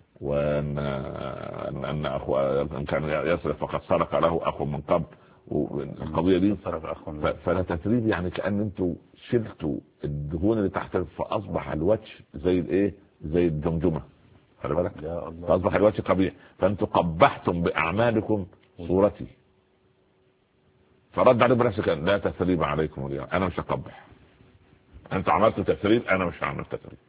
وأن أخو كان يسرق فقد سرق له أخو من قبل، والقضية دي فلا تثريب. يعني كأن انتوا شلتوا الدهون اللي تحت فأصبح الوجه زي الايه، زي الجمجمة. خلي بالك، فأصبح الوجه قبيح، فانتوا قبحتم بأعمالكم صورتي. فرد عليه بنفسه كان لا تثريب عليكم اليوم، انا مش هقبح. انتوا عملتوا تثريب، انا مش هعمل تثريب.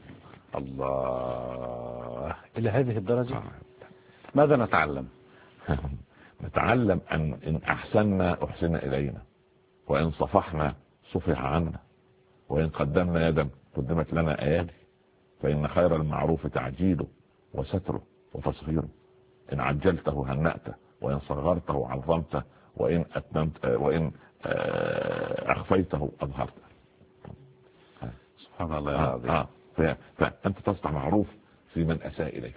الله، الى هذه الدرجة. ماذا نتعلم؟ نتعلم إن أحسننا أحسن إلينا، وإن صفحنا صفح عنا، وإن قدمنا يدا قدمت لنا أيادي، فإن خير المعروف تعجيله وستره وتصغيره، إن عجلته هنأته وإن صغرته وعظمته، وإن أتممت وإن أخفيته أظهرته. سبحان الله العظيم. فأنت تصنع معروف في من أساء إليك.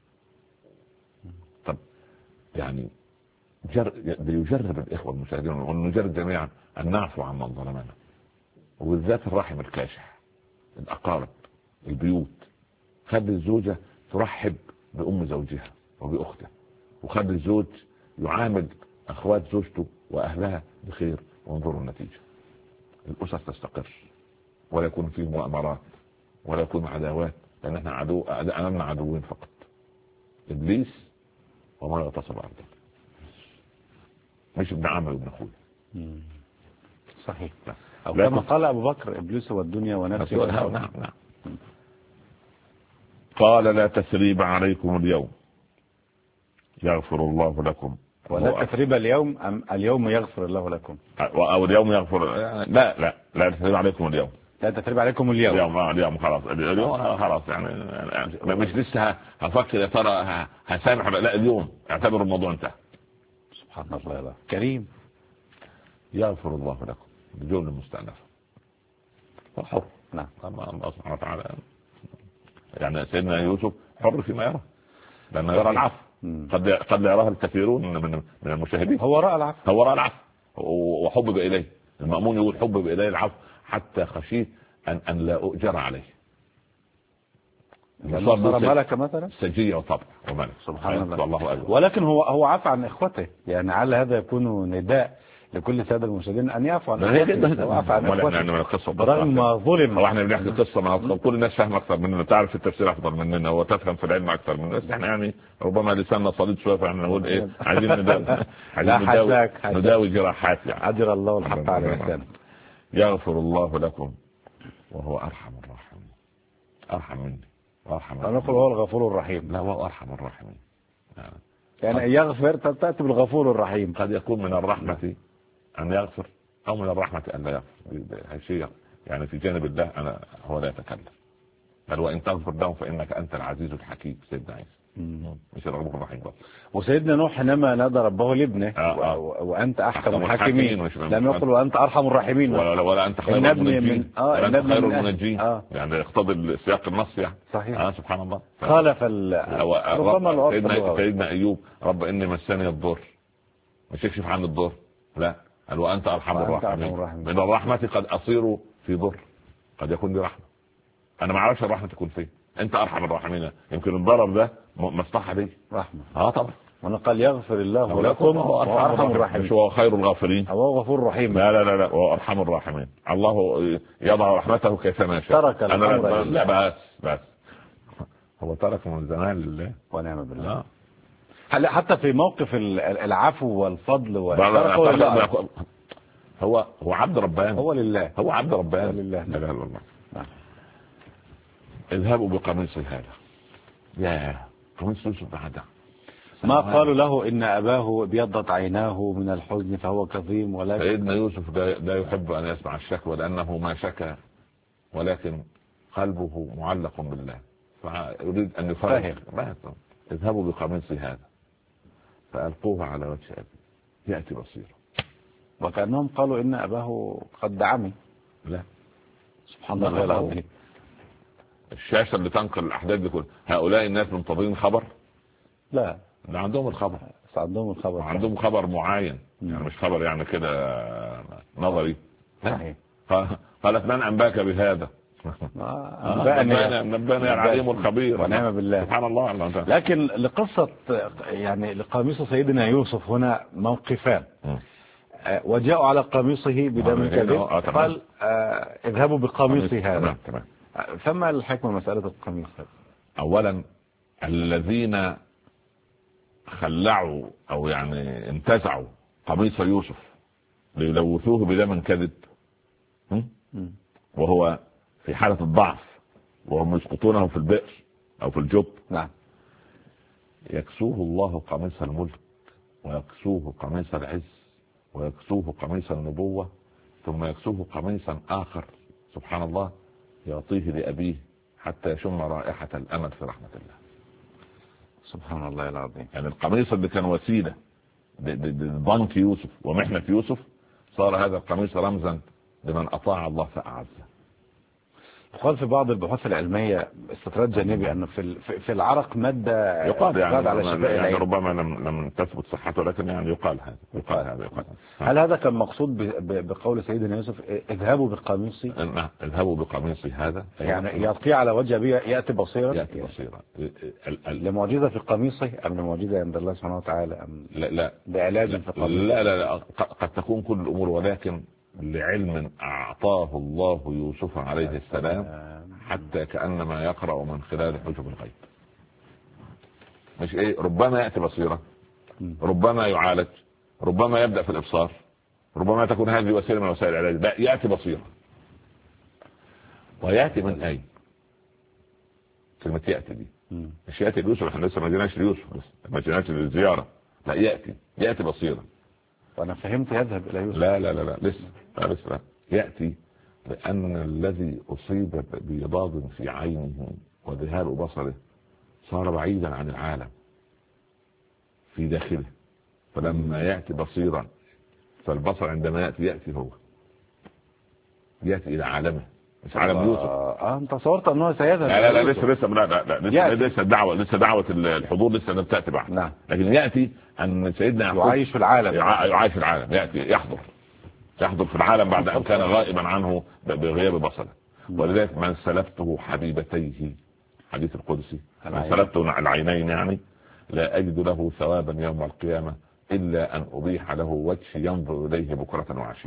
طب يعني يجرب الإخوة المشاهدين ونجرب جميعا أن نعفو عن من ظلمنا، وبالذات الرحم الكاشح، الأقارب، البيوت. خلي الزوجة ترحب بأم زوجها وبأخته، وخلي الزوج يعامل أخوات زوجته وأهلها بخير، وانظروا النتيجة. الأسر تستقر ولا يكون فيه مؤامرات ولا يكون عداوات، لأن احنا أمامنا عدوين فقط، إبليس وما يغتصب أرضه، مش ابن عمه وابن أخوه. صحيح. أو كما قال أبو بكر: إبليس والدنيا ونفسي. نعم. قال: لا تثريب عليكم اليوم يغفر الله لكم. ولا تثريب اليوم، أم اليوم يغفر الله لكم؟ أو اليوم يغفر. لا تثريب عليكم اليوم. لا تثريب عليكم اليوم. اليوم خلاص. اليوم خلاص يعني مش لسه هفكر يا ترى هسامح. لا، اليوم اعتبر الموضوع انتهى. سبحان الله كريم. يغفر الله لكم بجملة مستأنفة. حر. نعم. الله سبحانه وتعالى يعني سيدنا يوسف حر فيما يرى، لأنه يرى العفو. قد يراه الكثيرون من المشاهدين. هو رأى العفو وحبب إليه. المأمون يقول: حبب إليه العفو حتى خشيت أن لا أؤجر عليه. صار ملك مثلا، سجية وطبع وملك. سبحان الله. الله أكبر. ولكن هو عفى عن إخوته، يعني على هذا يكون نداء لكل السادة المشاهدين أن يعفوا عن إخوته. وعفى عن إخوته برغم ما ظلم. هو احنا بنحكي قصة ما كل الناس فاهمة أكثر مننا، تعرف في التفسير أفضل مننا، وتفهم في العلم أكثر مننا، بس احنا يعني ربما لساننا صليد شوية، فاحنا نقول إيه، عايزين نداوي جراحات يعني. أجر الله الحق على لسانك. يغفر الله لكم وهو أرحم الراحمين. أرحم مني وأرحم. أنا أقول هو الغفور الرحيم. لا، هو أرحم الراحمين. يعني يغفر تأتي بالغفور الرحيم. قد يكون من الرحمة أن يغفر، أو من الرحمة أن لا يغفر. هالشيء يعني في جانب الله أنا هو لا يتكلم. بل وإن تغفر لهم فإنك أنت العزيز الحكيم. سيدنا عيسى مش الغفور الرحيم بس. وسيدنا نوح حينما نادى ربه لابنه وأنت أحكم الحاكمين، لم يقل وأنت أرحم الراحمين ولا أنت خير المنجين. خير المنجين يعني يقتضي السياق النص يعني. صحيح. سبحان الله. خالف ربما سيدنا أيوب: رب إني مسني الضر، مش يكشف عن الضر، لا، قال: وأنت أرحم الراحمين. من الرحمة قد أصير في ضر، قد يكون لي رحمة أنا ما أعرفش الرحمة تكون فين. أنت أرحم الراحمين، يمكن الضرر ده مصلحة لي، رحمة. طبعا. وانا قال: يغفر الله لكم وهو أرحم الراحمين. مش هو خير الغافرين؟ هو غفور رحيم. لا، هو أرحم الراحمين. الله يضع رحمته كيفما شاء. ترك الأمر لله. بس هو ترك من زمان لله ونعم بالله. حتى في موقف العفو والفضل هو عبد رباني. هو لله. هو عبد رباني لله. لا اله الا الله. اذهبوا بقميصي هذا. يا قميص يوسف هذا. ما قالوا له إن أباه ابيضت عيناه من الحزن فهو كظيم، ولكن سيدنا يوسف لا يحب أن يسمع الشكوى، لأنه ما شكى، ولكن قلبه معلق بالله، فيريد أن يفرح. اذهبوا بقميصي هذا فألقوه على وجه أبي يأتي بصيرا. وكأنهم قالوا إن أباه قد عمي. لا، سبحان الله العظيم. الشاشة اللي تنقل الأحداث دي كلها، هؤلاء الناس منتظرين خبر؟ لا، عندهم الخبر. عندهم خبر معين، يعني مش خبر يعني كده نظري. صحيح. قالت: من أنباك بهذا؟ نبأني العليم الخبير. ونعم بالله. سبحان الله. لكن لقصة يعني لقميص سيدنا يوسف هنا موقفان. وجاءوا على قميصه بدم كذب، قال: اذهبوا بقميصي هذا. فما الحكمة مسألة القميص هذا؟ أولا الذين خلعوا أو يعني انتزعوا قميص يوسف ليلوثوه بدم كذب، وهو في حالة الضعف، وهم يسقطونه في البئر أو في الجب. نعم. يكسوه الله قميص الملك، ويكسوه قميص العز، ويكسوه قميص النبوة، ثم يكسوه قميصا آخر سبحان الله يعطيه لأبيه حتى يشم رائحة الأمل في رحمة الله. سبحان الله العظيم. يعني القميص اللي كان وسيلة ضنك يوسف ومحنة يوسف، صار هذا القميص رمزا لمن أطاع الله فأعزه. يقال في بعض البحوث العلمية استطراد جانبي أنه في العرق مادة يقال يعني, على يعني ربما لم تثبت صحته، لكن يعني يقال هذا. هل هذا كان مقصود بقول سيدنا يوسف اذهبوا بقميصي؟ اذهبوا بقميصي هذا، يعني يلقي على وجه أبيه يأتي بصيرا. لمعجزة في قميصه أم لمعجزة عند الله سبحانه وتعالى أم لا بعلاج في قميصه؟ لا قد تكون كل الأمور، ولكن لعلم أعطاه الله يوسف عليه السلام حتى كأنما يقرأ من خلال حجب الغيب. مش ربما يأتي بصيرة، ربما يعالج، ربما يبدأ في الإبصار، ربما تكون هذه وسيلة من وسائل العلاج. لا، يأتي بصيرة. ويأتي من أين؟ كلمة يأتي دي مش يأتي ليوسف، احنا لسه ما جيناش ليوسف، ما جيناش للزيارة. لا، يأتي بصيرة. وأنا فهمت يذهب إلى يوسف. لا لسه يأتي، لأن الذي أصيب بضاد في عينه وذهاب بصره صار بعيدا عن العالم في داخله، فلما يأتي بصيرا فالبصر عندما يأتي هو يأتي إلى عالمه، مش عالم يوسف. انت صورت انه سيذهب. لا لسه دعوة الحضور لسه لم تأتي بعد. نعم. لكن يأتي أن سيدنا يعيش في العالم، يأتي يحضر في العالم بعد أن كان غائبا عنه بغياب بصره. ولذلك من سلبته حبيبتيه، حديث القدسي، من سلبته العينين يعني لا أجد له ثوابا يوم القيامة إلا أن أبيح له وجه ينظر إليه بكرة وعشية.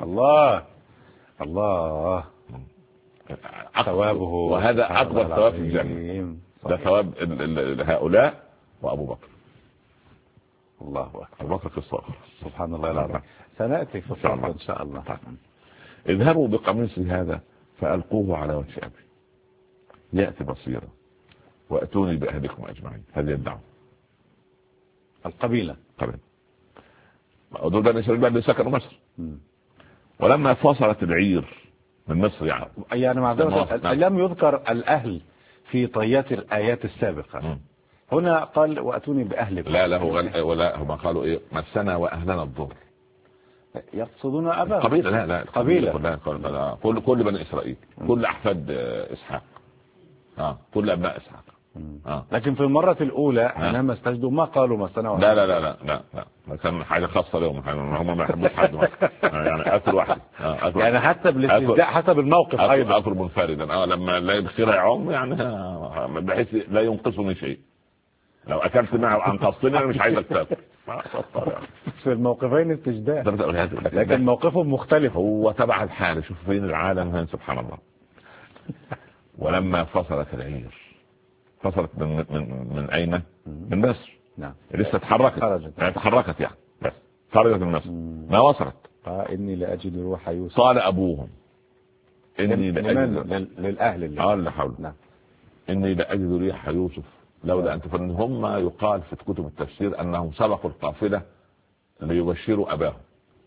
الله ثوابه، وهذا أكبر ثواب في الجنة. ده ثواب هؤلاء وأبو بكر. الله أكبر. أبو بكر في الصخر. سبحان الله العظيم. سنأتي في الصخر إن شاء الله. اذهبوا بقميصي هذا فألقوه على وجه أبي يأتي بصيرا وأتوني بأهلكم أجمعين. هذه الدعوة. القبيلة دول بني إسرائيل اللي سكنوا مصر. ولما فصلت العير من مصر يعني معذرة لم يذكر الأهل في طيات الآيات السابقة. هنا قال وأتوني بأهلكم. لا هم قالوا مسنا وأهلنا الضر. يقصدون أباهم. قبيلة. قبيلة كل بني إسرائيل، كل أحفاد إسحاق، كل أبناء إسحاق. لكن في المرة الأولى حينما استجدوا ما قالوا مسنا وأهلنا. لا كان حاجة خاصة لهم، هم ما يحبوش حد يعني أكل واحد. يعني حتى بالاستهزاء حسب الموقف أيضا. أكل منفردا لما لا يبصير يعوم يعني بحيث لا ينقصني شيء. لو أكلت معه أنقصتني أنا مش عايزك تاكل. في الموقفين استجداء، لكن موقفهم مختلف. هو تبع الحال. شوف فين العالم هنا سبحان الله. ولما فصلت العير، فصلت من أين؟ من مصر. نعم. لسه تحركت يعني بس خرجت من مصر ما وصلت. إني لأجد روح يوسف. قال أبوهم إني للأهل اللي حول. نعم. إني لأجد ريح يوسف لولا أن تفن. هم يقال في كتب التفسير أنهم سبقوا القافلة ليبشروا أباهم،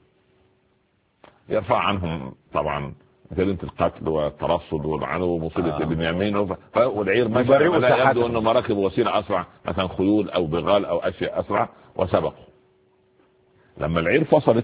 يرفع عنهم طبعا جريمة القتل والترصد والعنو ومصيبة بنيامين والعير ماشي. لا يبدو أنه مراكب وسيلة أسرع، مثلا خيول أو بغال أو أشياء أسرع، وسبقوا. لما العير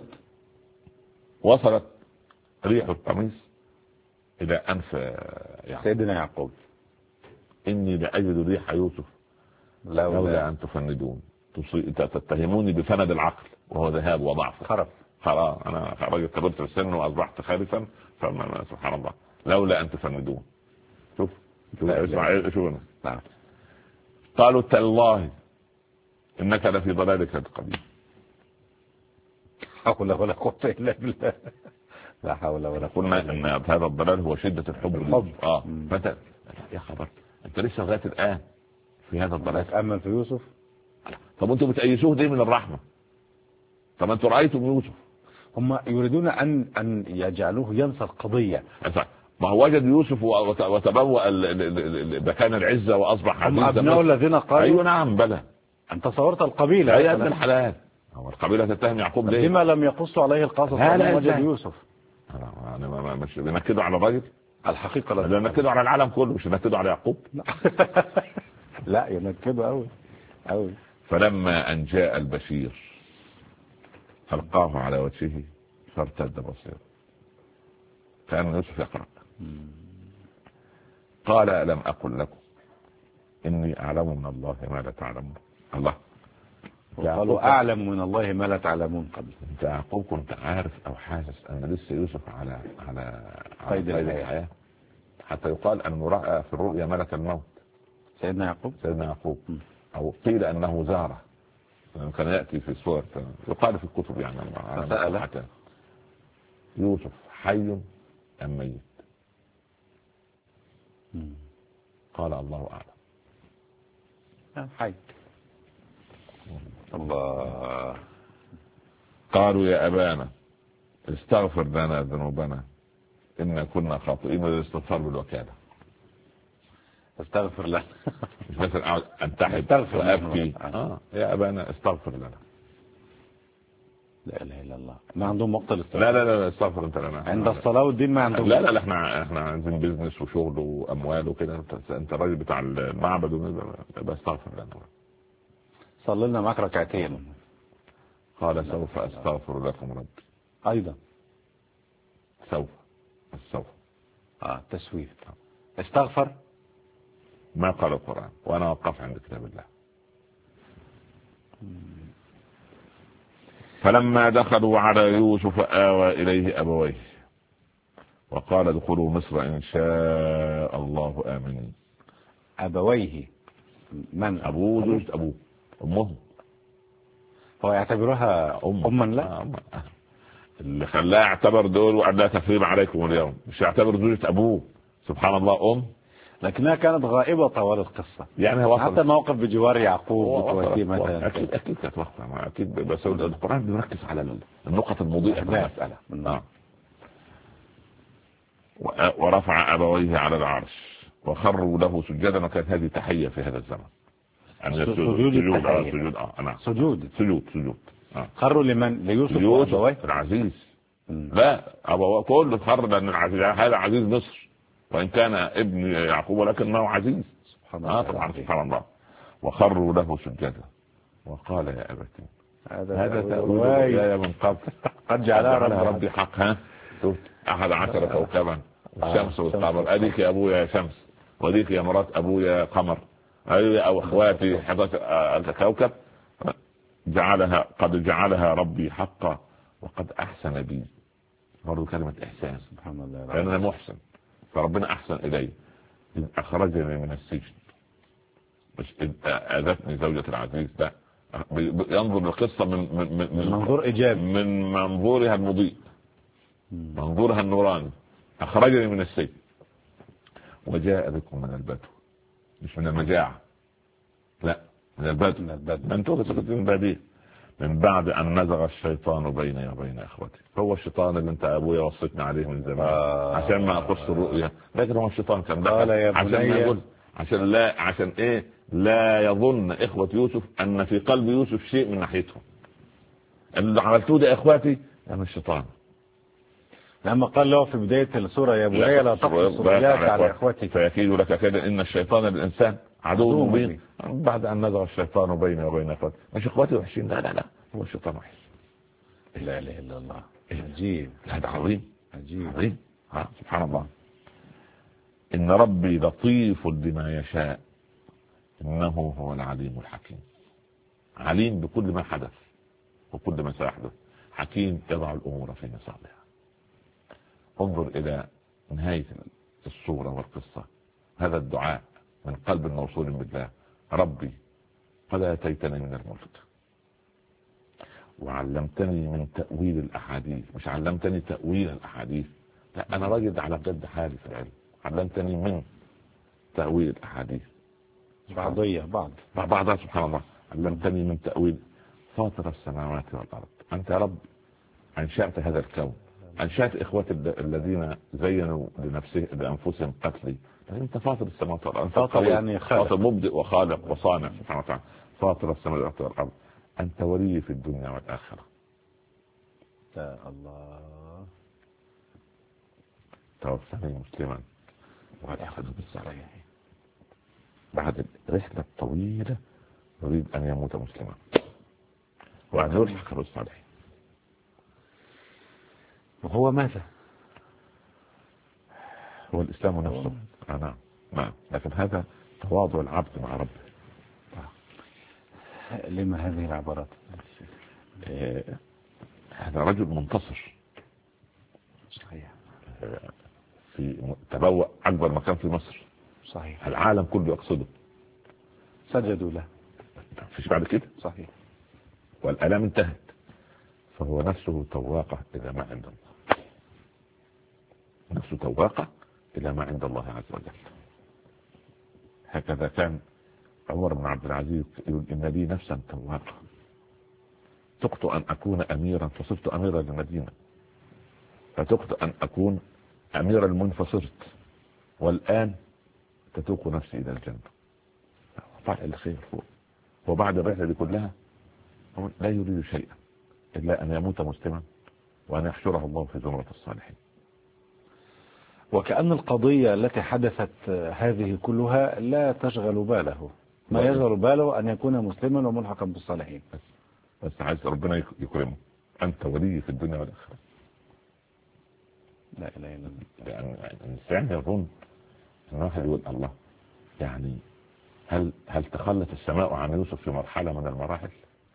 وصلت ريح القميص إلى أنف سيدنا يعقوب. إني لأجد ريح يوسف لولا أن تفندون. تتهموني بفند العقل وهو ذهاب وضعف. خلاص أنا راجل كبرت في السن وأصبحت خالفا، سبحان الله. لولا أن تفندون. شوف نعم. قالوا تالله إنك لفي ضلالك القديم. حول ولا قوة إلا بالله. لا حول ولا قوة. قلنا إن هذا الضلال هو شدة الحب. فأنت يا خبر أنت لسه لغاية الآن في هذا الضلال. تأمل في يوسف. طب أنتم بتأيسوه دي من الرحمة. طب أنتم رأيتم يوسف. هم يريدون أن يجعلوه ينسى القضية. ما هو وجد يوسف وتبوأ مكان العزة وأصبح عزيزا. أبناء الذين قالوا. أيوة نعم بلى. أنت صورت القبيلة. أي ابن الحلال. هو القبيلة تتهم يعقوب ليه؟ لما لم يقصوا عليه القصص لما وجد يوسف. يعني مش بنكدوا على الراجل. الحقيقة لا نكدوا على العالم كله، مش نكدوا على يعقوب. لا ينكدوا أوي. فلما أن جاء البشير فألقاه على وجهه فارتد بصيره كان يوسف يقرأ. قال ألم أقل لكم إني أعلم من الله ما لا تعلمون. الله قالوا أعلم من الله ما لا تعلمون قبل. انت يعقوب كنت عارف او حاسس ان لسه يوسف على قيد الحياة، حتى يقال انه رأى في الرؤيا ملك الموت. سيدنا يعقوب او قيل انه زاره، كان يأتي في صور يقال في الكتب يعني. فسأل يوسف حي ام ميت؟ قال الله اعلم. حي. الله. قالوا يا أبانا استغفر لنا ذنوبنا إنا كنا خاطئين. الاستغفار بالوكالة. استغفر لنا مش مثلا أنتحب وأبكي. يا أبانا استغفر لنا. لا إله إلا الله. ما عندهم وقت الاستغفار. لا استغفر انت لنا. عند الصلاة والدين ما عندهم. لا احنا عايزين بيزنس وشغل وأموال وكده. انت الراجل بتاع المعبد يبقى استغفر لنا. صلي لنا معك ركعتين. قال سوف استغفر لكم ربي. ايضا سوف تسويف. استغفر ما قال القرآن، وانا وقف عند كتاب الله. فلما دخلوا على يوسف آوى إليه أبويه وقال ادخلوا مصر إن شاء الله آمنين. أبويه من؟ أبوه زوجة أبوه أمه. هو يعتبرها أما لا اللي خلاه يعتبر دول وقال لا تثريب عليكم اليوم، مش يعتبر زوجة أبوه. سبحان الله. لكنها كانت غائبة طوال القصة يعني حتى موقف بجوار يعقوب بتواسيه مثلا. أكيد كانت وقتها أكيد. بس القرآن بيركز على النقط المضيئة في المسألة. ورفع أبويه على العرش وخروا له سجدا. وكانت هذه تحية في هذا الزمن. سجود. خروا لمن؟ ليوسف وأبويه العزيز. لا أبوه كله خر لأن العزيز هذا عزيز مصر وإن كان ابن يعقوب ولكنه عزيز. سبحان الله. وخروا له سجدا وقال يا أبتي هذا تأويل يا من قبل قد جعلها ربي حق. 11 كوكبا الشمس والقمر. أديك يا أبويا يا شمس وديك يا مرات أبويا قمر أو أخواتي 11 كوكب. قد جعلها ربي حقا وقد أحسن بي. برضو كلمة إحسان. سبحان الله. لأنه محسن فربنا أحسن إلي. إذ أخرجني من السجن مش إذ أذتني زوجة العزيز. لا ينظر للقصة من منظور إيجابي، من منظورها المضيء منظورها النوراني. أخرجني من السجن وجاء بكم من البدو. مش من المجاعة، لا من البدو. أنتم سكتين بادين من بعد أن نزغ الشيطان بيني وبين إخوتي. هو الشيطان اللي أنت أبويا وصيتنا عليه من زمان عشان ما أقص الرؤيا. لكن هو الشيطان كان دخل عشان ما يقول عشان إيه لا يظن إخوة يوسف أن في قلب يوسف شيء من ناحيتهم. اللي عملتوه ده إخواتي يعني الشيطان. لما قال له في بداية السورة يا بني لا تقصص رؤياك على إخوتك فيكيد لك كده إن الشيطان الإنسان عدو مبين. بعد أن نزغ الشيطان بيني وبين إخوتي. مش إخواتي وحشين، لا هو الشيطان وحش. لا إله إلا الله. عجيب. هذا عظيم عجيب. سبحان الله. إن ربي لطيف بما يشاء إنه هو العليم الحكيم. عليم بكل ما حدث وكل ما سيحدث، حكيم يضع الأمور في نصابها. انظر إلى نهاية الصورة والقصة. هذا الدعاء من قلب موصول بالله. ربي قد آتيتني من الملك وعلمتني من تأويل الأحاديث. مش علمتني تأويل الأحاديث، لا أنا راجل على قد حالي في العلم. علمتني من تأويل الأحاديث بعضها سبحان الله. علمتني من تأويل فاطر السماوات والأرض. أنت يا رب أنشأت هذا الكون، أنشأت إخوتي الذين زينوا لأنفسهم قتلي. أنت فاطر السماوات والأرض. فاطر يعني فاطر مبدئ وخالق وصانع سبحانه وتعالى. فاطر السماوات والأرض أنت ولي في الدنيا والآخرة. يا الله. توفني مسلما والحقني بالصالحين. بعد الرحلة الطويلة يريد أن يموت مسلما وأن يلحق بالصالحين. وهو ماذا؟ هو الإسلام نفسه. نعم. لكن هذا تواضع العبد مع ربه. لما هذه العبارات؟ هذا رجل منتصر. صحيح. في تبوأ أكبر مكان في مصر. صحيح. العالم كله يقصده. سجدوا له. مفيش بعد كده. صحيح. والآلام انتهت. فهو نفسه تواقة إلى ما عند الله. نفسه تواقة إلى ما عند الله عز وجل. هكذا كان عمر بن عبد العزيز يقول إن لي نفسا تواقة، تقت أن أكون أميرا فصرت أميرا للمدينة، فتقت أن أكون أمير المن فصرت، والآن تتوق نفسي إلى الجنة. فعل الخير فوق. وبعد الرحلة دي كلها لا يريد شيئا إلا أن يموت مسلما وأن يحشره الله في زمرة الصالحين. وكأن القضية التي حدثت هذه كلها لا تشغل باله، ما يشغل باله أن يكون مسلما وملحقا بالصالحين. بس عايز ربنا يكرمه، أنت ولي في الدنيا والآخرة. لا إله إلا الله. يعني الإنسان يظن أن واحد يقول الله، يعني هل تخلت السماء عن يوسف في مرحلة من المراحل؟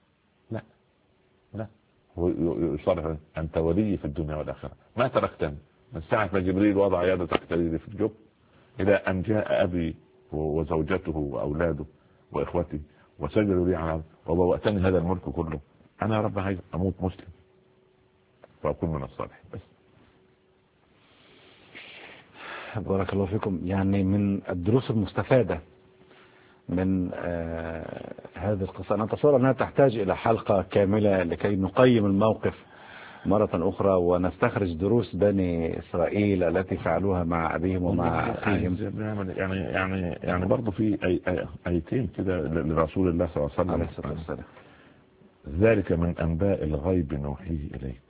لا، هو يصرح أنت ولي في الدنيا والآخرة، ما تركتني من ساعة ما جبريل وضع يده تحت يدي في الجب إلى أن جاء أبي وزوجته وأولاده وإخوتي وسجدوا لي على وبوأتني هذا الملك كله. أنا يا رب عايز أموت مسلم وأكون من الصالحين بس. بارك الله فيكم. يعني من الدروس المستفادة من هذه القصة، أنا أتصور أنها تحتاج إلى حلقة كاملة لكي نقيم الموقف مرة أخرى ونستخرج دروس بني إسرائيل التي فعلوها مع أبيهم ومع أخيهم. يعني برضو في آيتين كده لرسول الله صلى الله عليه وسلم. ذلك من أنباء الغيب نوحيه إليك.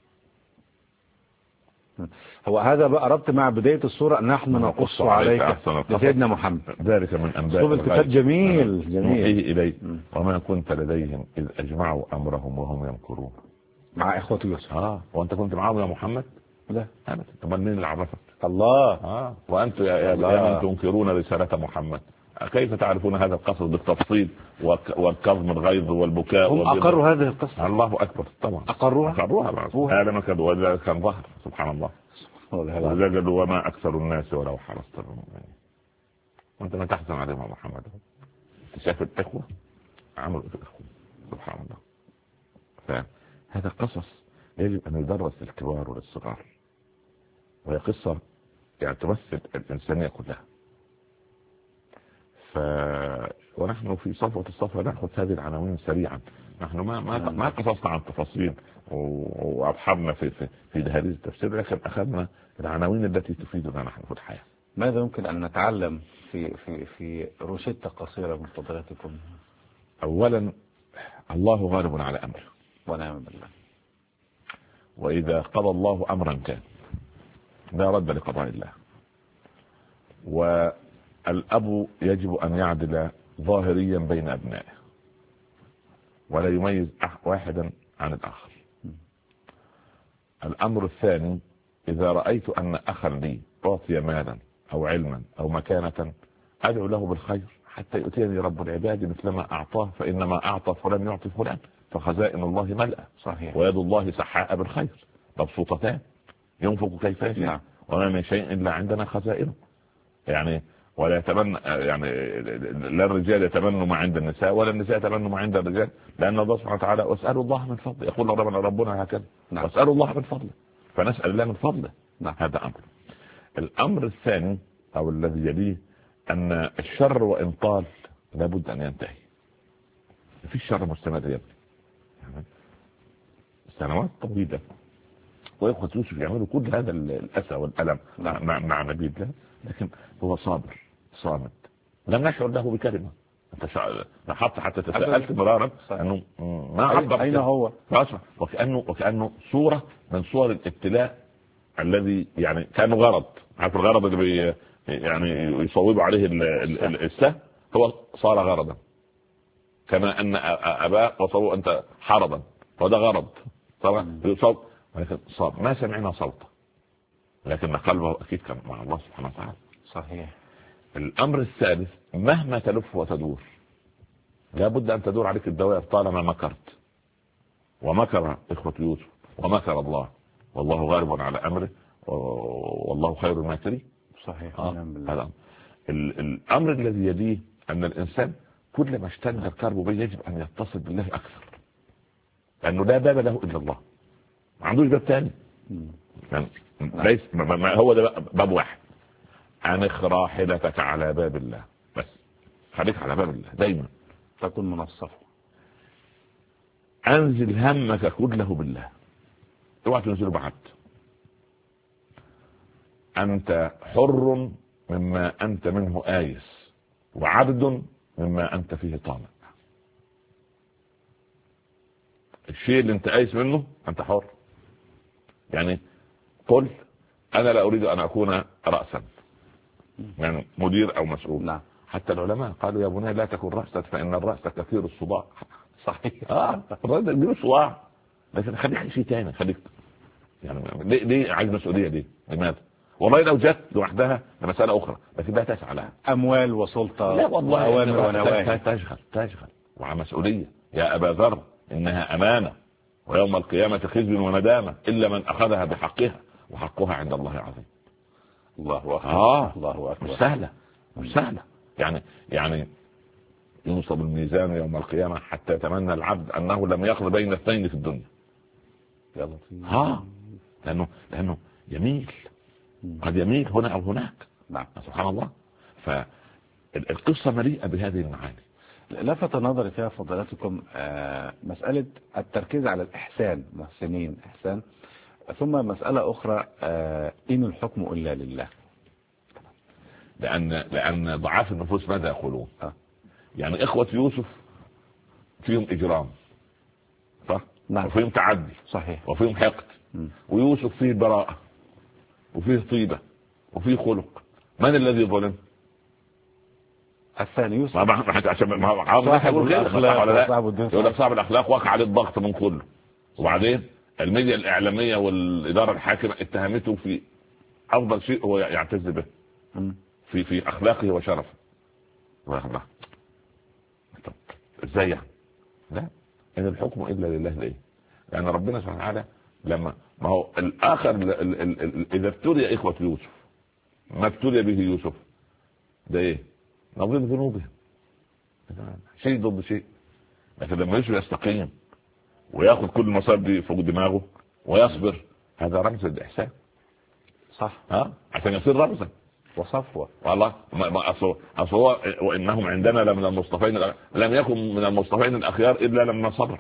هو هذا بقى ربط مع بداية السورة، نحن نقص عليك لسيدنا محمد. ذلك من أنباء الغيب جميل نوحيه إليك وما كنت لديهم إذ أجمعوا أمرهم وهم يمكرون. مع إخوة يوسف. وأنت كنت معهم يا محمد؟ لا أبدا. طب مين اللي عرفك؟ الله. وأنتم يا من تنكرون رسالة محمد كيف تعرفون هذا القصص بالتفصيل والكظم الغيظ والبكاء؟ هم أقروا هذه القصة. الله أكبر. طبعا أقروها هذا ما كان ظهر. سبحان الله. وزجلوا وما أكثر الناس ولو حرصت بالمؤمنين. وأنت ما تحزن عليهم يا محمد. شاف الإخوة عملوا في الإخوة. سبحان الله. فهذا القصص يجب أن يدرس للكبار وللصغار، وهي قصة يعني تمثل الإنسانية كلها. ونحن في صفوة الصفوة نأخذ هذه العناوين سريعا. نحن ما قصصنا عن تفاصيل وأبحرنا في دهاليز التفسير، لكن أخذنا العناوين التي تفيدنا نحن في الحياة. ماذا يمكن أن نتعلم في روشتة قصيرة من فضلاتكم؟ أولا الله غالب على أمره ونعم بالله. وإذا قضى الله أمرا كان لا رد لقضاء الله. والأب يجب أن يعدل ظاهريا بين أبنائه ولا يميز واحدا عن الآخر. الأمر الثاني إذا رأيت أن أخا لي أعطي مالا أو علما أو مكانة أدعو له بالخير حتى يؤتيني رب العباد مثلما أعطاه، فإنما أعطى فلان يعطي فلان فخزائن الله ملأ. صحيح. ويد الله سحاء بالخير مبسوطتان ينفق كيف يشاء وما من شيء إلا عندنا خزائنه. يعني ولا يتمنى، يعني لا الرجال يتمنوا ما عند النساء ولا النساء يتمنوا ما عند الرجال، لأن الله سبحانه وتعالى واسألوا الله من فضله. يقول ربنا هكذا. واسألوا الله من فضله، فنسأل الله من فضله. هذا أمر. الأمر الثاني أو الذي يليه أن الشر وإن طال لابد أن ينتهي. في الشر مستمر يا ابني، يعني سنوات طويلة وإخوة يوسف يعملوا كل هذا الأسى والألم مع نبي الله، لكن هو صابر صامت لم نشعر له بكلمة. انت حتى تسألت مرارا انه ما عبر اين هو، وكأنه صورة من صور الابتلاء الذي يعني كان غرض. عارف الغرض اللي يعني يصوب عليه السهم، هو صار غرضا كما ان اباء وصوب انت حرضا، وده غرض طبعا. ولكن صاب ما سمعنا صوته، لكن قلبه أكيد كان مع الله سبحانه وتعالى. صحيح. الأمر الثالث، مهما تلف وتدور لابد أن تدور عليك الدوائر طالما مكرت. ومكر إخوة يوسف ومكر الله، والله غالب على أمره والله خير الماكرين. صحيح. هذا الأمر الذي يليه، أن الإنسان كلما اشتد الكرب به يجب أن يتصل بالله أكثر، لأنه لا باب له إلا الله، ما عندوش باب تاني. يعني ليس ما هو ده باب واحد. أنخ راحلتك على باب الله، بس خليك على باب الله دايما، تكون من الصفوة. أنزل همك كله بالله، اوعى تنزله بعد. أنت حر مما أنت منه آيس، وعبد مما أنت فيه طامع. الشيء اللي أنت آيس منه أنت حر. يعني قل أنا لا أريد أن أكون رأسا، يعني مدير أو مسؤول. نعم. حتى العلماء قالوا يا بني لا تكن رأسا فإن الرأس كثير الصداع. صحيح. الرأس كثير الصداع، لكن خليك شيء تاني. خليك يعني ليه عايز مسؤولية دي؟ لماذا؟ والله لو جت لوحدها مسألة أخرى، لكن لا تسعى لها. أموال وسلطة. لا والله، وأوامر ونواهي. تشغل وعلى مسؤولية. يا أبا ذر إنها أمانة، ويوم القيامة خزي وندامة إلا من أخذها بحقها، وحقها عند الله عظيم. الله أكبر. الله أكبر. مش سهلة. يعني ينصب الميزان يوم القيامة حتى يتمنى العبد أنه لم يقض بين اثنين في الدنيا. يا لطيف. لأنه يميل، قد يميل هنا أو هناك. نعم. سبحان الله. فالقصة مليئة بهذه المعاني. لفت نظري فيها فضيلتكم مسألة التركيز على الإحسان، محسنين إحسان، ثم مسألة أخرى إن الحكم إلا لله. لأن ضعاف النفوس ماذا يقولون؟ يعني إخوة يوسف فيهم إجرام، صح؟ نعم. وفيهم تعدي، صحيح، وفيهم حقد. ويوسف فيه براءة وفيه طيبة وفيه خلق. من الذي ظلم؟ الثاني يوسف. عشان صاحب الأخلاق، يقول لك صاحب الأخلاق وقع عليه الضغط من كله. وبعدين الميديا الإعلامية والإدارة الحاكمة اتهمته في أفضل شيء هو يعتز به في أخلاقه وشرفه. ازاي يعني؟ لا، ان الحكم الا لله. ليه؟ لان ربنا سبحانه وتعالى لما ما هو الاخر اذا ابتلي اخوة يوسف ما ابتلي به يوسف ده ايه؟ نظير ذنوبهم، شيء ضد شيء. لكن لما يوسف يستقيم وياخذ كل المصائب دي فوق دماغه ويصبر، هذا رمز الاحسان. صح. عشان يصير رمزا وصفوة. والله ما أصوى وإنهم عندنا لمن المصطفين، لم يكن من المصطفين الأخيار إلا لما صبر.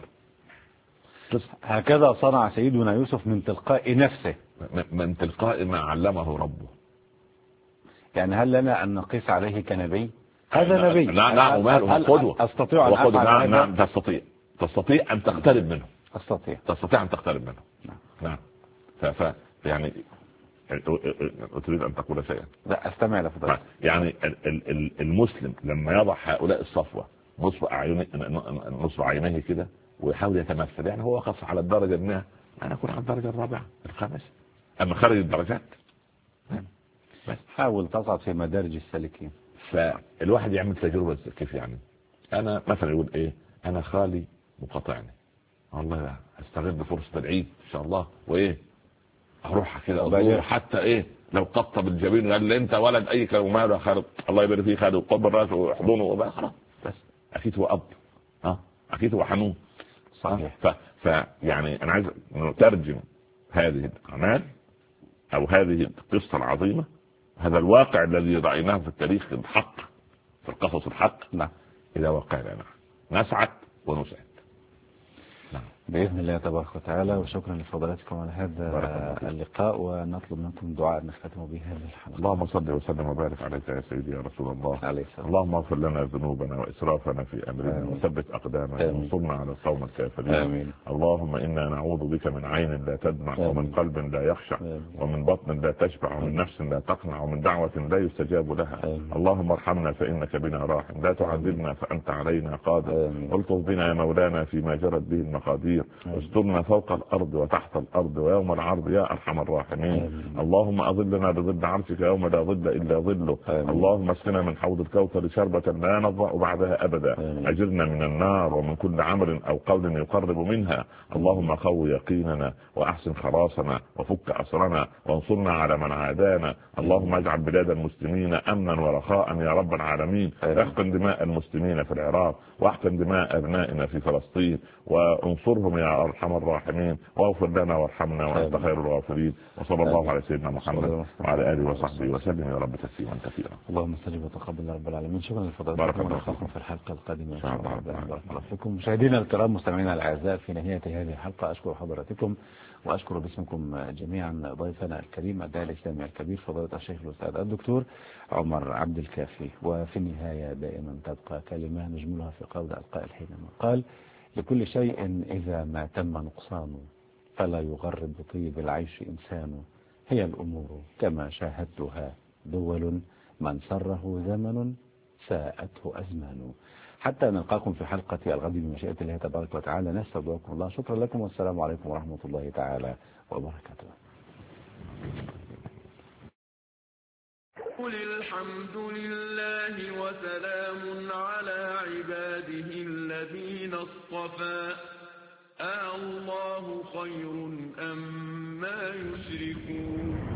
هكذا صنع سيدنا يوسف من تلقاء نفسه، من تلقاء ما علمه ربه. يعني هل لنا أن نقيس عليه كنبي؟ هذا نبي. نعم، وماله قدوة. أستطيع أن أفعل؟ نعم، تستطيع أن تقترب منه. تستطيع أن تقترب منه. نعم. يعني تريد أن تقول شيئا؟ لا، أستمع لفضلك. يعني المسلم لما يضع هؤلاء الصفوة نصب عينيه كده ويحاول يتمثل، يعني هو وقف على الدرجة منها، أنا أكون على الدرجة الرابعة الخامسة، أما خارج الدرجات بس حاول تصعد في مدارج السالكين. فالواحد يعمل تجربة كيف يعني. أنا مثلا يقول إيه، أنا خالي مقاطعني، والله استغل فرصة العيد إن شاء الله وإيه اروح كده ازور، حتى ايه لو قطب الجبين قال لي انت ولد اي كلام وماله يا خالد الله يبارك فيه، خالد وقبل راسه ويحضنه وبقى خلاص. بس اكيد هو اب، اكيد هو حنون. صحيح. يعني انا عايز نترجم هذه الاعمال او هذه القصه العظيمه، هذا الواقع الذي رايناه في التاريخ الحق، في القصص الحق، نعم، الى واقعنا نسعد ونسعد. بإذن الله تبارك وتعالى. وشكرا لفضلاتكم على هذا اللقاء، ونطلب منكم دعاء نختم به هذه الحلقة. اللهم صل وسلم وبارك عليك يا سيدي يا رسول الله عليه السلام. اللهم اغفر لنا ذنوبنا وإسرافنا في أمرنا، وثبت أقدامنا وانصرنا على القوم الكافرين. آمين. اللهم إنا نعوذ بك من عين لا تدمع، ومن قلب لا يخشع، ومن بطن لا تشبع، ومن نفس لا تقنع، ومن دعوة لا يستجاب لها. اللهم ارحمنا فإنك بنا راحم، لا تعذبنا فأنت علينا قادر. الطف بنا يا مولانا فيما جرت به المقادير، كثير. استرنا فوق الأرض وتحت الأرض ويوم العرض يا أرحم الراحمين. اللهم أظلنا بظل عرشك يوم لا ظل إلا ظله. اللهم اسقنا من حوض الكوثر شربة لا نضع بعدها أبدا. أجرنا من النار ومن كل عمل أو قول يقرب منها. اللهم قو يقيننا وأحسن خلاصنا وفك أسرنا وانصرنا على من عادانا. اللهم اجعل بلاد المسلمين أمنا ورخاء يا رب العالمين. احقن دماء المسلمين في العراق واحقن دماء أبنائنا في فلسطين وانصرهم يا أرحم الراحمين واغفر لنا وارحمنا وأنت خير الغافرين. وصلى الله على سيدنا محمد وعلى آله وصحبه وسلم يا رب تسليما كثيرا. اللهم صل وتقبل يا رب العالمين. شكرا لفضيلتكم ونلقاكم في الحلقة القادمة إن شاء الله. بارك الله فيكم. مشاهدينا الكرام مستمعينا الأعزاء، في نهاية هذه الحلقة أشكر حضراتكم وأشكر باسمكم جميعا ضيفنا الكريم الداعية الإسلامي الكبير فضيلة الشيخ الأستاذ الدكتور عمر عبد الكافي. وفي النهاية دائما تبقى كلمة نجملها في قول القائل حينما قال: لكل شيء إذا ما تم نقصانه فلا يغرب طيب العيش إنسان. هي الأمور كما شاهدتها دول، من سره زمن ساءته أزمان. حتى نلقاكم في حلقة الغد بمشيئة الله تبارك وتعالى، نستودعكم الله. شكرا لكم والسلام عليكم ورحمة الله تعالى وبركاته. قل الحمد لله وسلام على عباده الذين اصطفى. الله خير أم ما يشركون.